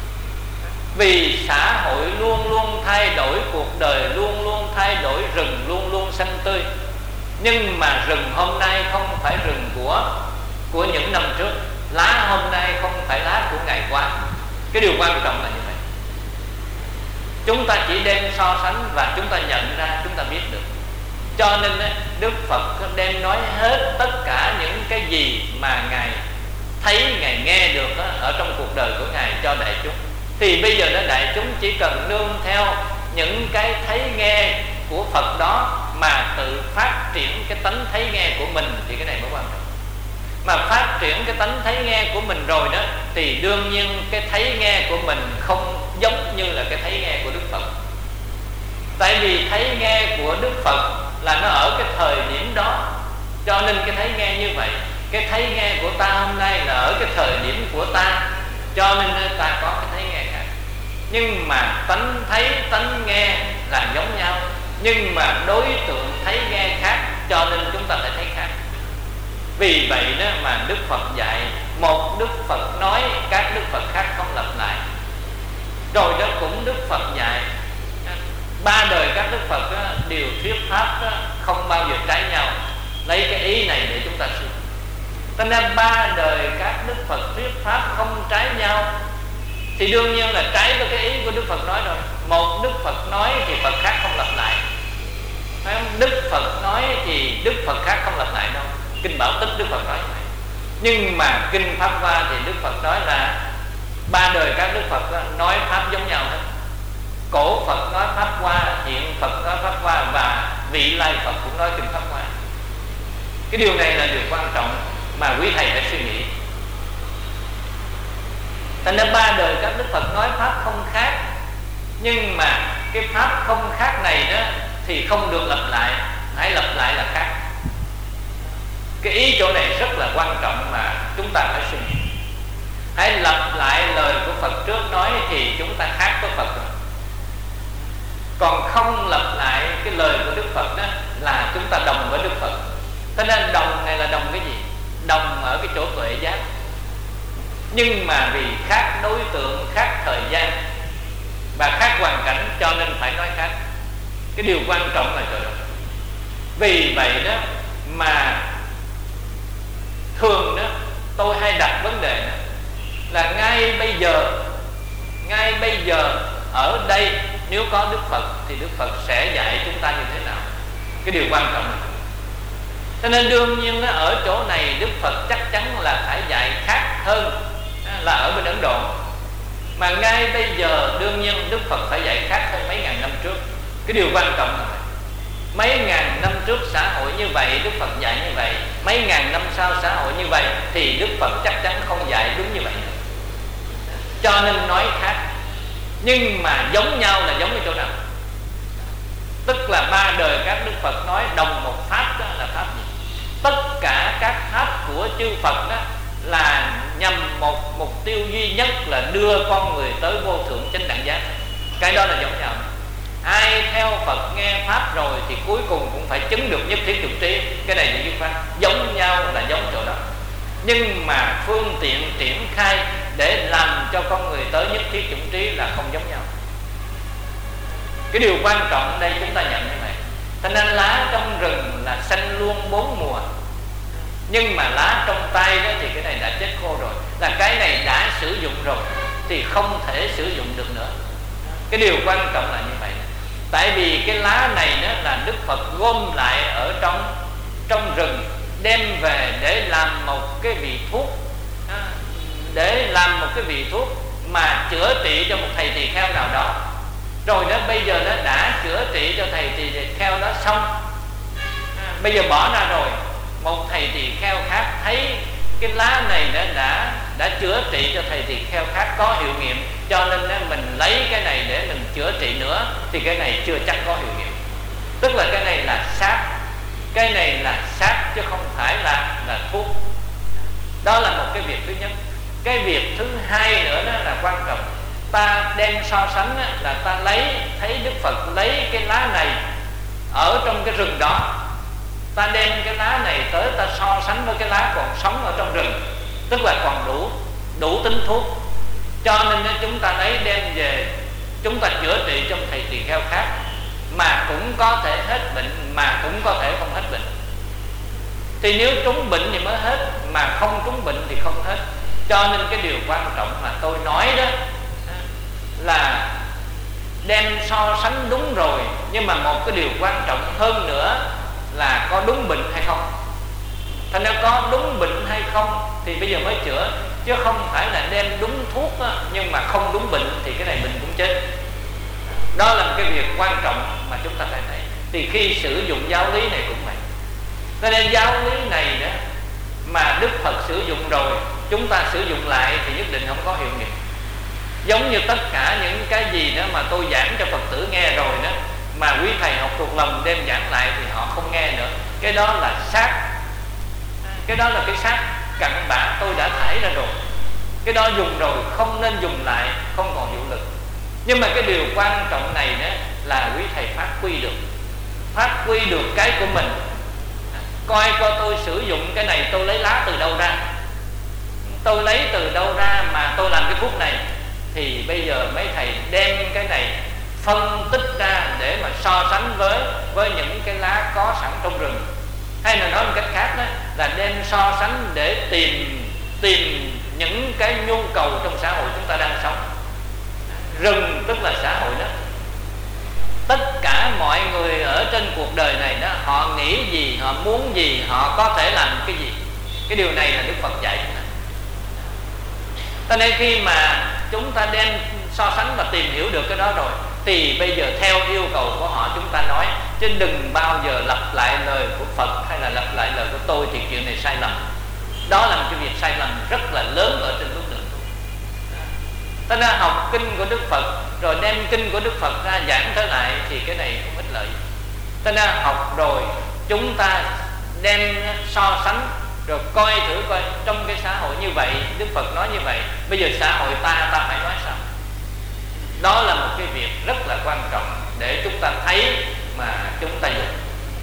A: Vì xã hội luôn luôn thay đổi, cuộc đời luôn luôn thay đổi, rừng luôn luôn xanh tươi. Nhưng mà rừng hôm nay không phải rừng của của những năm trước, lá hôm nay không phải lá của ngày qua. Cái điều quan trọng là như vậy. Chúng ta chỉ đem so sánh và chúng ta nhận ra, chúng ta biết được. Cho nên Đức Phật đem nói hết tất cả những cái gì mà Ngài thấy, Ngài nghe được ở trong cuộc đời của Ngài cho đại chúng. Thì bây giờ đó đại chúng chỉ cần nương theo những cái thấy nghe của Phật đó mà tự phát triển cái tánh thấy nghe của mình, thì cái này mới quan trọng. Mà phát triển cái tánh thấy nghe của mình rồi đó thì đương nhiên cái thấy nghe của mình không giống như là cái thấy nghe của Đức Phật. Tại vì thấy nghe của Đức Phật là nó ở cái thời điểm đó, cho nên cái thấy nghe như vậy. Cái thấy nghe của ta hôm nay là ở cái thời điểm của ta, cho nên ta có cái thấy nghe khác. Nhưng mà tánh thấy, tánh nghe là giống nhau, nhưng mà đối tượng thấy nghe khác, cho nên chúng ta phải thấy khác. Vì vậy đó mà Đức Phật dạy, một Đức Phật nói, các Đức Phật khác không lặp lại. Rồi đó cũng Đức Phật dạy, ba đời các Đức Phật đó, đều thuyết pháp đó, không bao giờ trái nhau. Lấy cái ý này để chúng ta suy. Cho nên ba đời các Đức Phật thuyết pháp không trái nhau, thì đương nhiên là trái với cái ý của Đức Phật nói rồi. Một Đức Phật nói thì Phật khác không lặp lại. Đức Phật nói thì Đức Phật khác không lặp lại đâu. Kinh Bảo Tích Đức Phật nói vậy. Nhưng mà Kinh Pháp Hoa thì Đức Phật nói là ba đời các Đức Phật nói pháp giống nhau hết. Cổ Phật nói Pháp Hoa, hiện Phật nói Pháp Hoa, và vị lai Phật cũng nói Kinh Pháp Hoa. Cái điều này là điều quan trọng mà quý thầy phải suy nghĩ. Thành ra ba đời các Đức Phật nói pháp không khác, nhưng mà cái pháp không khác này đó thì không được lặp lại, hãy lặp lại là khác. Cái ý chỗ này rất là quan trọng mà chúng ta phải suy nghĩ. Hãy lặp lại lời của Phật trước nói thì chúng ta khác với Phật rồi. Còn không lặp lại cái lời của Đức Phật đó là chúng ta đồng với Đức Phật. Thế nên đồng này là đồng cái gì? Đồng ở cái chỗ tuệ giác. Nhưng mà vì khác đối tượng, khác thời gian và khác hoàn cảnh, cho nên phải nói khác. Cái điều quan trọng là chỗ đó. Vì vậy đó mà thường đó tôi hay đặt vấn đề đó, là ngay bây giờ, ngay bây giờ ở đây nếu có Đức Phật thì Đức Phật sẽ dạy chúng ta như thế nào? Cái điều quan trọng là cho nên đương nhiên đó, ở chỗ này Đức Phật chắc chắn là phải dạy khác hơn là ở bên Ấn Độ. Mà ngay bây giờ đương nhiên Đức Phật phải dạy khác hơn mấy ngàn năm trước. Cái điều quan trọng là mấy ngàn năm trước xã hội như vậy, Đức Phật dạy như vậy. Mấy ngàn năm sau xã hội như vậy, thì Đức Phật chắc chắn không dạy đúng như vậy. Cho nên nói khác. Nhưng mà giống nhau là giống ở chỗ nào? Tức là ba đời các Đức Phật nói đồng một pháp, đó là pháp gì? Tất cả các pháp của chư Phật đó là nhằm một mục tiêu duy nhất là đưa con người tới vô thượng chánh đẳng giác. Cái đó là giống nhau. Ai theo Phật nghe pháp rồi thì cuối cùng cũng phải chứng được nhất thiết chủng trí. Cái này là dứt khoát. Giống nhau là giống chỗ đó. Nhưng mà phương tiện triển khai để làm cho con người tới nhất thiết chủng trí là không giống nhau. Cái điều quan trọng ở đây chúng ta nhận như này. Cho nên lá trong rừng là xanh luôn bốn mùa, nhưng mà lá trong tay đó thì cái này đã chết khô rồi. Là cái này đã sử dụng rồi thì không thể sử dụng được nữa. Cái điều quan trọng là như vậy. Tại vì cái lá này đó là Đức Phật gom lại ở trong trong rừng, đem về để làm một cái vị thuốc, để làm một cái vị thuốc mà chữa trị cho một thầy tỳ kheo nào đó, rồi đó bây giờ nó đã chữa trị cho thầy tỳ kheo đó xong, à, bây giờ bỏ ra rồi, một thầy tỳ kheo khác thấy cái lá này đã đã đã chữa trị cho thầy tỳ kheo khác có hiệu nghiệm, cho nên đó, mình lấy cái này để mình chữa trị nữa, thì cái này chưa chắc có hiệu nghiệm. Tức là cái này là sát, cái này là sát chứ không phải là là thuốc. Đó là một cái việc thứ nhất. Cái việc thứ hai nữa đó là quan trọng. Ta đem so sánh đó, là ta lấy, thấy Đức Phật lấy cái lá này ở trong cái rừng đó, ta đem cái lá này tới ta so sánh với cái lá còn sống ở trong rừng, tức là còn đủ đủ tính thuốc, cho nên chúng ta lấy đem về chúng ta chữa trị cho thầy tỳ kheo khác, mà cũng có thể hết bệnh, mà cũng có thể không hết bệnh. Thì nếu trúng bệnh thì mới hết, mà không trúng bệnh thì không hết. Cho nên cái điều quan trọng mà tôi nói đó là đem so sánh đúng rồi, nhưng mà một cái điều quan trọng hơn nữa là có đúng bệnh hay không. Thành ra có đúng bệnh hay không thì bây giờ mới chữa, chứ không phải là đem đúng thuốc đó, nhưng mà không đúng bệnh thì cái này bệnh cũng chết. Đó là một cái việc quan trọng mà chúng ta phải thấy. Thì khi sử dụng giáo lý này cũng vậy. Cho nên giáo lý này đó mà Đức Phật sử dụng rồi, chúng ta sử dụng lại thì nhất định không có hiệu nghiệm. Giống như tất cả những cái gì đó mà tôi giảng cho Phật tử nghe rồi đó, mà quý thầy học thuộc lòng đem giảng lại thì họ không nghe nữa. Cái đó là sát, cái đó là cái sát cặn bã tôi đã thải ra rồi. Cái đó dùng rồi không nên dùng lại, không còn hiệu lực. Nhưng mà cái điều quan trọng này đó là quý thầy phát huy được, phát huy được cái của mình. Coi coi tôi sử dụng cái này tôi lấy lá từ đâu ra, tôi lấy từ đâu ra mà tôi làm cái thuốc này. Thì bây giờ mấy thầy đem cái này phân tích ra để mà so sánh với với những cái lá có sẵn trong rừng. Hay là nói một cách khác đó là đem so sánh để tìm tìm những cái nhu cầu trong xã hội chúng ta đang sống. Rừng tức là xã hội đó. Tất cả mọi người ở trên cuộc đời này đó, họ nghĩ gì, họ muốn gì, họ có thể làm cái gì. Cái điều này là Đức Phật dạy. Cho nên khi mà chúng ta đem so sánh và tìm hiểu được cái đó rồi, thì bây giờ theo yêu cầu của họ chúng ta nói, chứ đừng bao giờ lặp lại lời của Phật hay là lặp lại lời của tôi, thì chuyện này sai lầm. Đó là một cái việc sai lầm rất là lớn ở trên bước đường. Ta nên học kinh của Đức Phật rồi đem kinh của Đức Phật ra giảng trở lại thì cái này không ích lợi. Ta nên học rồi chúng ta đem so sánh rồi coi thử coi trong cái xã hội như vậy Đức Phật nói như vậy, bây giờ xã hội ta ta phải nói sao. Đó là một cái việc rất là quan trọng để chúng ta thấy mà chúng ta dùng.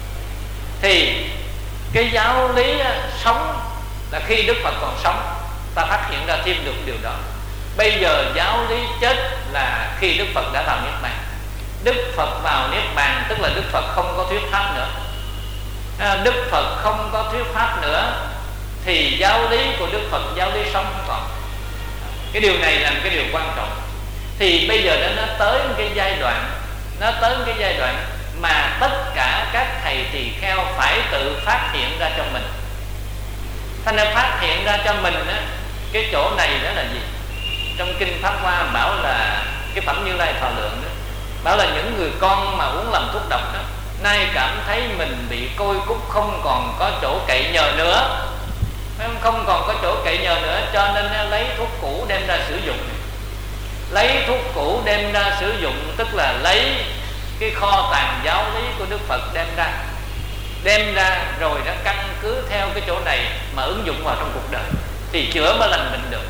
A: Thì cái giáo lý sống là khi Đức Phật còn sống, ta phát hiện ra thêm được điều đó. Bây giờ giáo lý chết là khi Đức Phật đã vào Niết Bàn. Đức Phật vào Niết Bàn tức là Đức Phật không có thuyết pháp nữa. à, Đức Phật không có thuyết pháp nữa thì giáo lý của Đức Phật, giáo lý sống không còn. Cái điều này là một cái điều quan trọng. Thì bây giờ nó tới một cái giai đoạn, nó tới một cái giai đoạn mà tất cả các thầy tỳ kheo phải tự phát hiện ra cho mình. Thành ra phát hiện ra cho mình á, cái chỗ này đó là gì? Trong kinh Pháp Hoa bảo là cái phẩm Như Lai Thọ Lượng đó, bảo là những người con mà uống lầm thuốc độc đó, nay cảm thấy mình bị côi cút, không còn có chỗ cậy nhờ nữa, không còn có chỗ cậy nhờ nữa, cho nên lấy thuốc cũ đem ra sử dụng. Lấy thuốc cũ đem ra sử dụng tức là lấy cái kho tàng giáo lý của Đức Phật đem ra, đem ra rồi nó căn cứ theo cái chỗ này mà ứng dụng vào trong cuộc đời thì chữa mới lành bệnh được.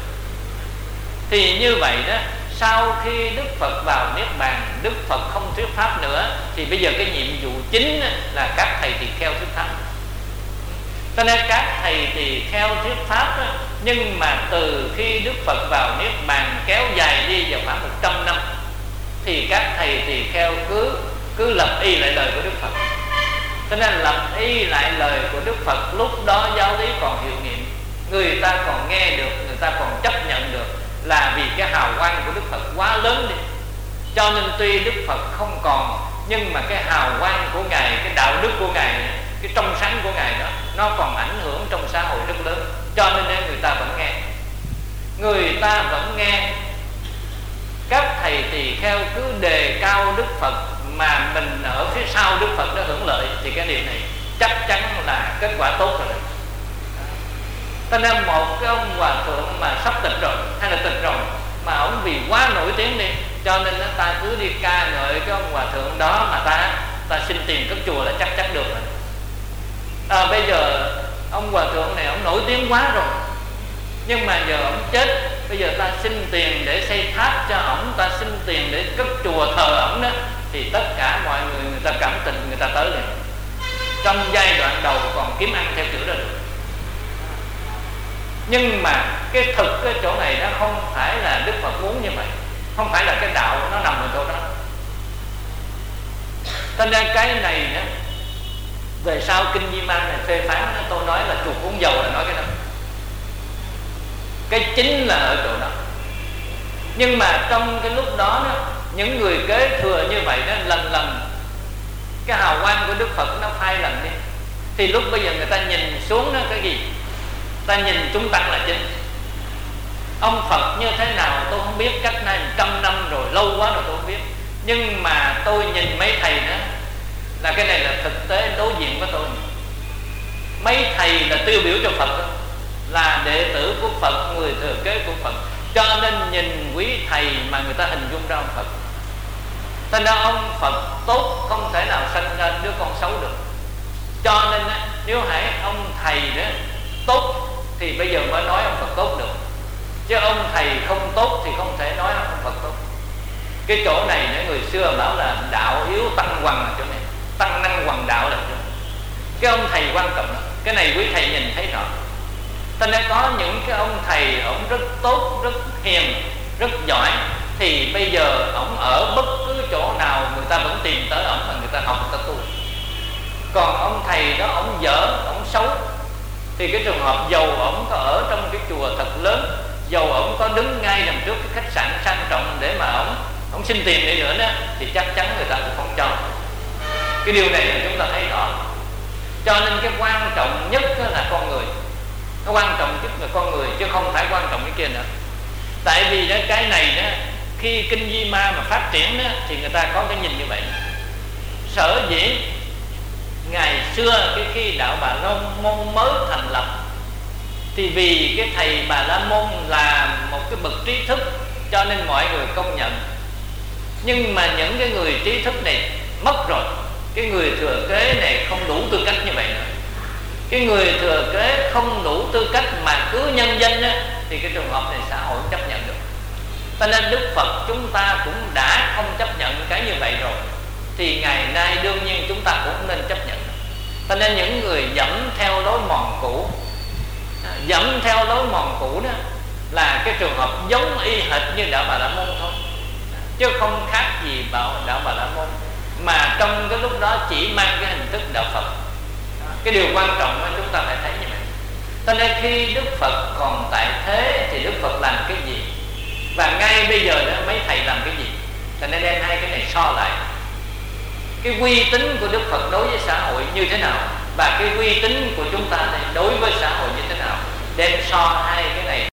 A: Thì như vậy đó, sau khi Đức Phật vào Niết Bàn, Đức Phật không thuyết pháp nữa, thì bây giờ cái nhiệm vụ chính là các thầy tỳ kheo thuyết pháp. Cho nên các thầy tỳ kheo thuyết pháp đó, nhưng mà từ khi Đức Phật vào Niết Bàn kéo dài đi vào khoảng một trăm năm, thì các thầy tỳ kheo cứ cứ lập y lại lời của Đức Phật. Cho nên lập y lại lời của Đức Phật, lúc đó giáo lý còn hiệu nghiệm, người ta còn nghe được, người ta còn chấp nhận được, là vì cái hào quang của Đức Phật quá lớn đi. Cho nên tuy Đức Phật không còn, nhưng mà cái hào quang của Ngài, cái đạo đức của Ngài, cái trong sáng của Ngài đó, nó còn ảnh hưởng trong xã hội rất lớn. Cho nên người ta vẫn nghe, người ta vẫn nghe. các thầy tỳ kheo cứ đề cao Đức Phật mà mình ở phía sau Đức Phật đã hưởng lợi, thì cái điều này chắc chắn là kết quả tốt rồi. Cho nên một cái ông hòa thượng mà sắp tịch rồi hay là tịch rồi mà ông vì quá nổi tiếng đi, cho nên ta cứ đi ca ngợi cái ông hòa thượng đó mà ta ta xin tiền cất chùa là chắc chắn được rồi. À, bây giờ ông hòa thượng này ông nổi tiếng quá rồi, nhưng mà giờ ông chết, bây giờ ta xin tiền để xây tháp cho ổng, ta xin tiền để cất chùa thờ ổng đó, thì tất cả mọi người người ta cảm tình, người ta tới rồi. Trong giai đoạn đầu còn kiếm ăn theo kiểu đó được, nhưng mà cái thực cái chỗ này nó không phải là Đức Phật muốn như vậy, không phải là cái đạo nó nằm ở chỗ đó. Cho nên cái này đó, về sau kinh Di Man này phê phán đó, tôi nói là chuột uống dầu là nói cái đó, cái chính là ở chỗ đó. Nhưng mà trong cái lúc đó, đó những người kế thừa như vậy đó, lần lần cái hào quang của Đức Phật nó phai lần đi, thì lúc bây giờ người ta nhìn xuống đó cái gì? Ta nhìn chúng tăng là chính. Ông Phật như thế nào tôi không biết, cách nay một trăm năm rồi, lâu quá rồi tôi không biết, nhưng mà tôi nhìn mấy thầy đó là cái này là thực tế đối diện với tôi. Mấy thầy là tiêu biểu cho Phật đó, là đệ tử của Phật, người thừa kế của Phật, cho nên nhìn quý thầy mà người ta hình dung ra ông Phật. Thành ra ông Phật tốt không thể nào sanh ra đứa con xấu được. Cho nên nếu hãy ông thầy đó tốt thì bây giờ mới nói ông Phật tốt được, chứ ông thầy không tốt thì không thể nói ông Phật tốt. Cái chỗ này những người xưa bảo là đạo yếu tăng hoằng là chỗ này, tăng năng hoằng đạo là chỗ này. Cái ông thầy quan trọng đó. Cái này quý thầy nhìn thấy rõ. Cho nên có những cái ông thầy ông rất tốt, rất hiền, rất giỏi, thì bây giờ ông ở bất cứ chỗ nào người ta vẫn tìm tới ông mà người ta học, người ta tu. Còn ông thầy đó ông dở, ông xấu, thì cái trường hợp dầu ông có ở trong cái chùa thật lớn, dầu ông có đứng ngay đằng trước cái khách sạn sang trọng để mà ông ông xin tiền đi nữa đó, thì chắc chắn người ta cũng không cho. Cái điều này là chúng ta thấy rõ. Cho nên cái quan trọng nhất là con người, nó quan trọng nhất là con người, chứ không phải quan trọng cái kia nữa. Tại vì đó, cái này đó, khi kinh Di Ma mà phát triển đó, thì người ta có cái nhìn như vậy. Sở dĩ ngày xưa cái khi đạo Bà La Môn mới thành lập, thì vì cái thầy Bà La Môn là một cái bậc trí thức, cho nên mọi người công nhận. Nhưng mà những cái người trí thức này mất rồi, cái người thừa kế này không đủ tư cách như vậy nữa. Cái người thừa kế không đủ tư cách mà cứ nhân danh á, thì cái trường hợp này xã hội không chấp nhận được. Cho nên Đức Phật chúng ta cũng đã không chấp nhận cái như vậy rồi, thì ngày nay đương nhiên chúng ta cũng nên chấp nhận. Cho nên những người dẫm theo lối mòn cũ, dẫm theo lối mòn cũ đó là cái trường hợp giống y hệt như đạo Bà La Môn thôi, chứ không khác gì đạo đạo Bà La Môn, mà trong cái lúc đó chỉ mang cái hình thức đạo Phật. Cái điều quan trọng là chúng ta phải thấy như vậy. Cho nên khi Đức Phật còn tại thế thì Đức Phật làm cái gì, và ngay bây giờ đó mấy thầy làm cái gì. Cho nên đem hai cái này so lại, cái uy tín của Đức Phật đối với xã hội như thế nào, và cái uy tín của chúng ta này đối với xã hội như thế nào, đem so hai cái này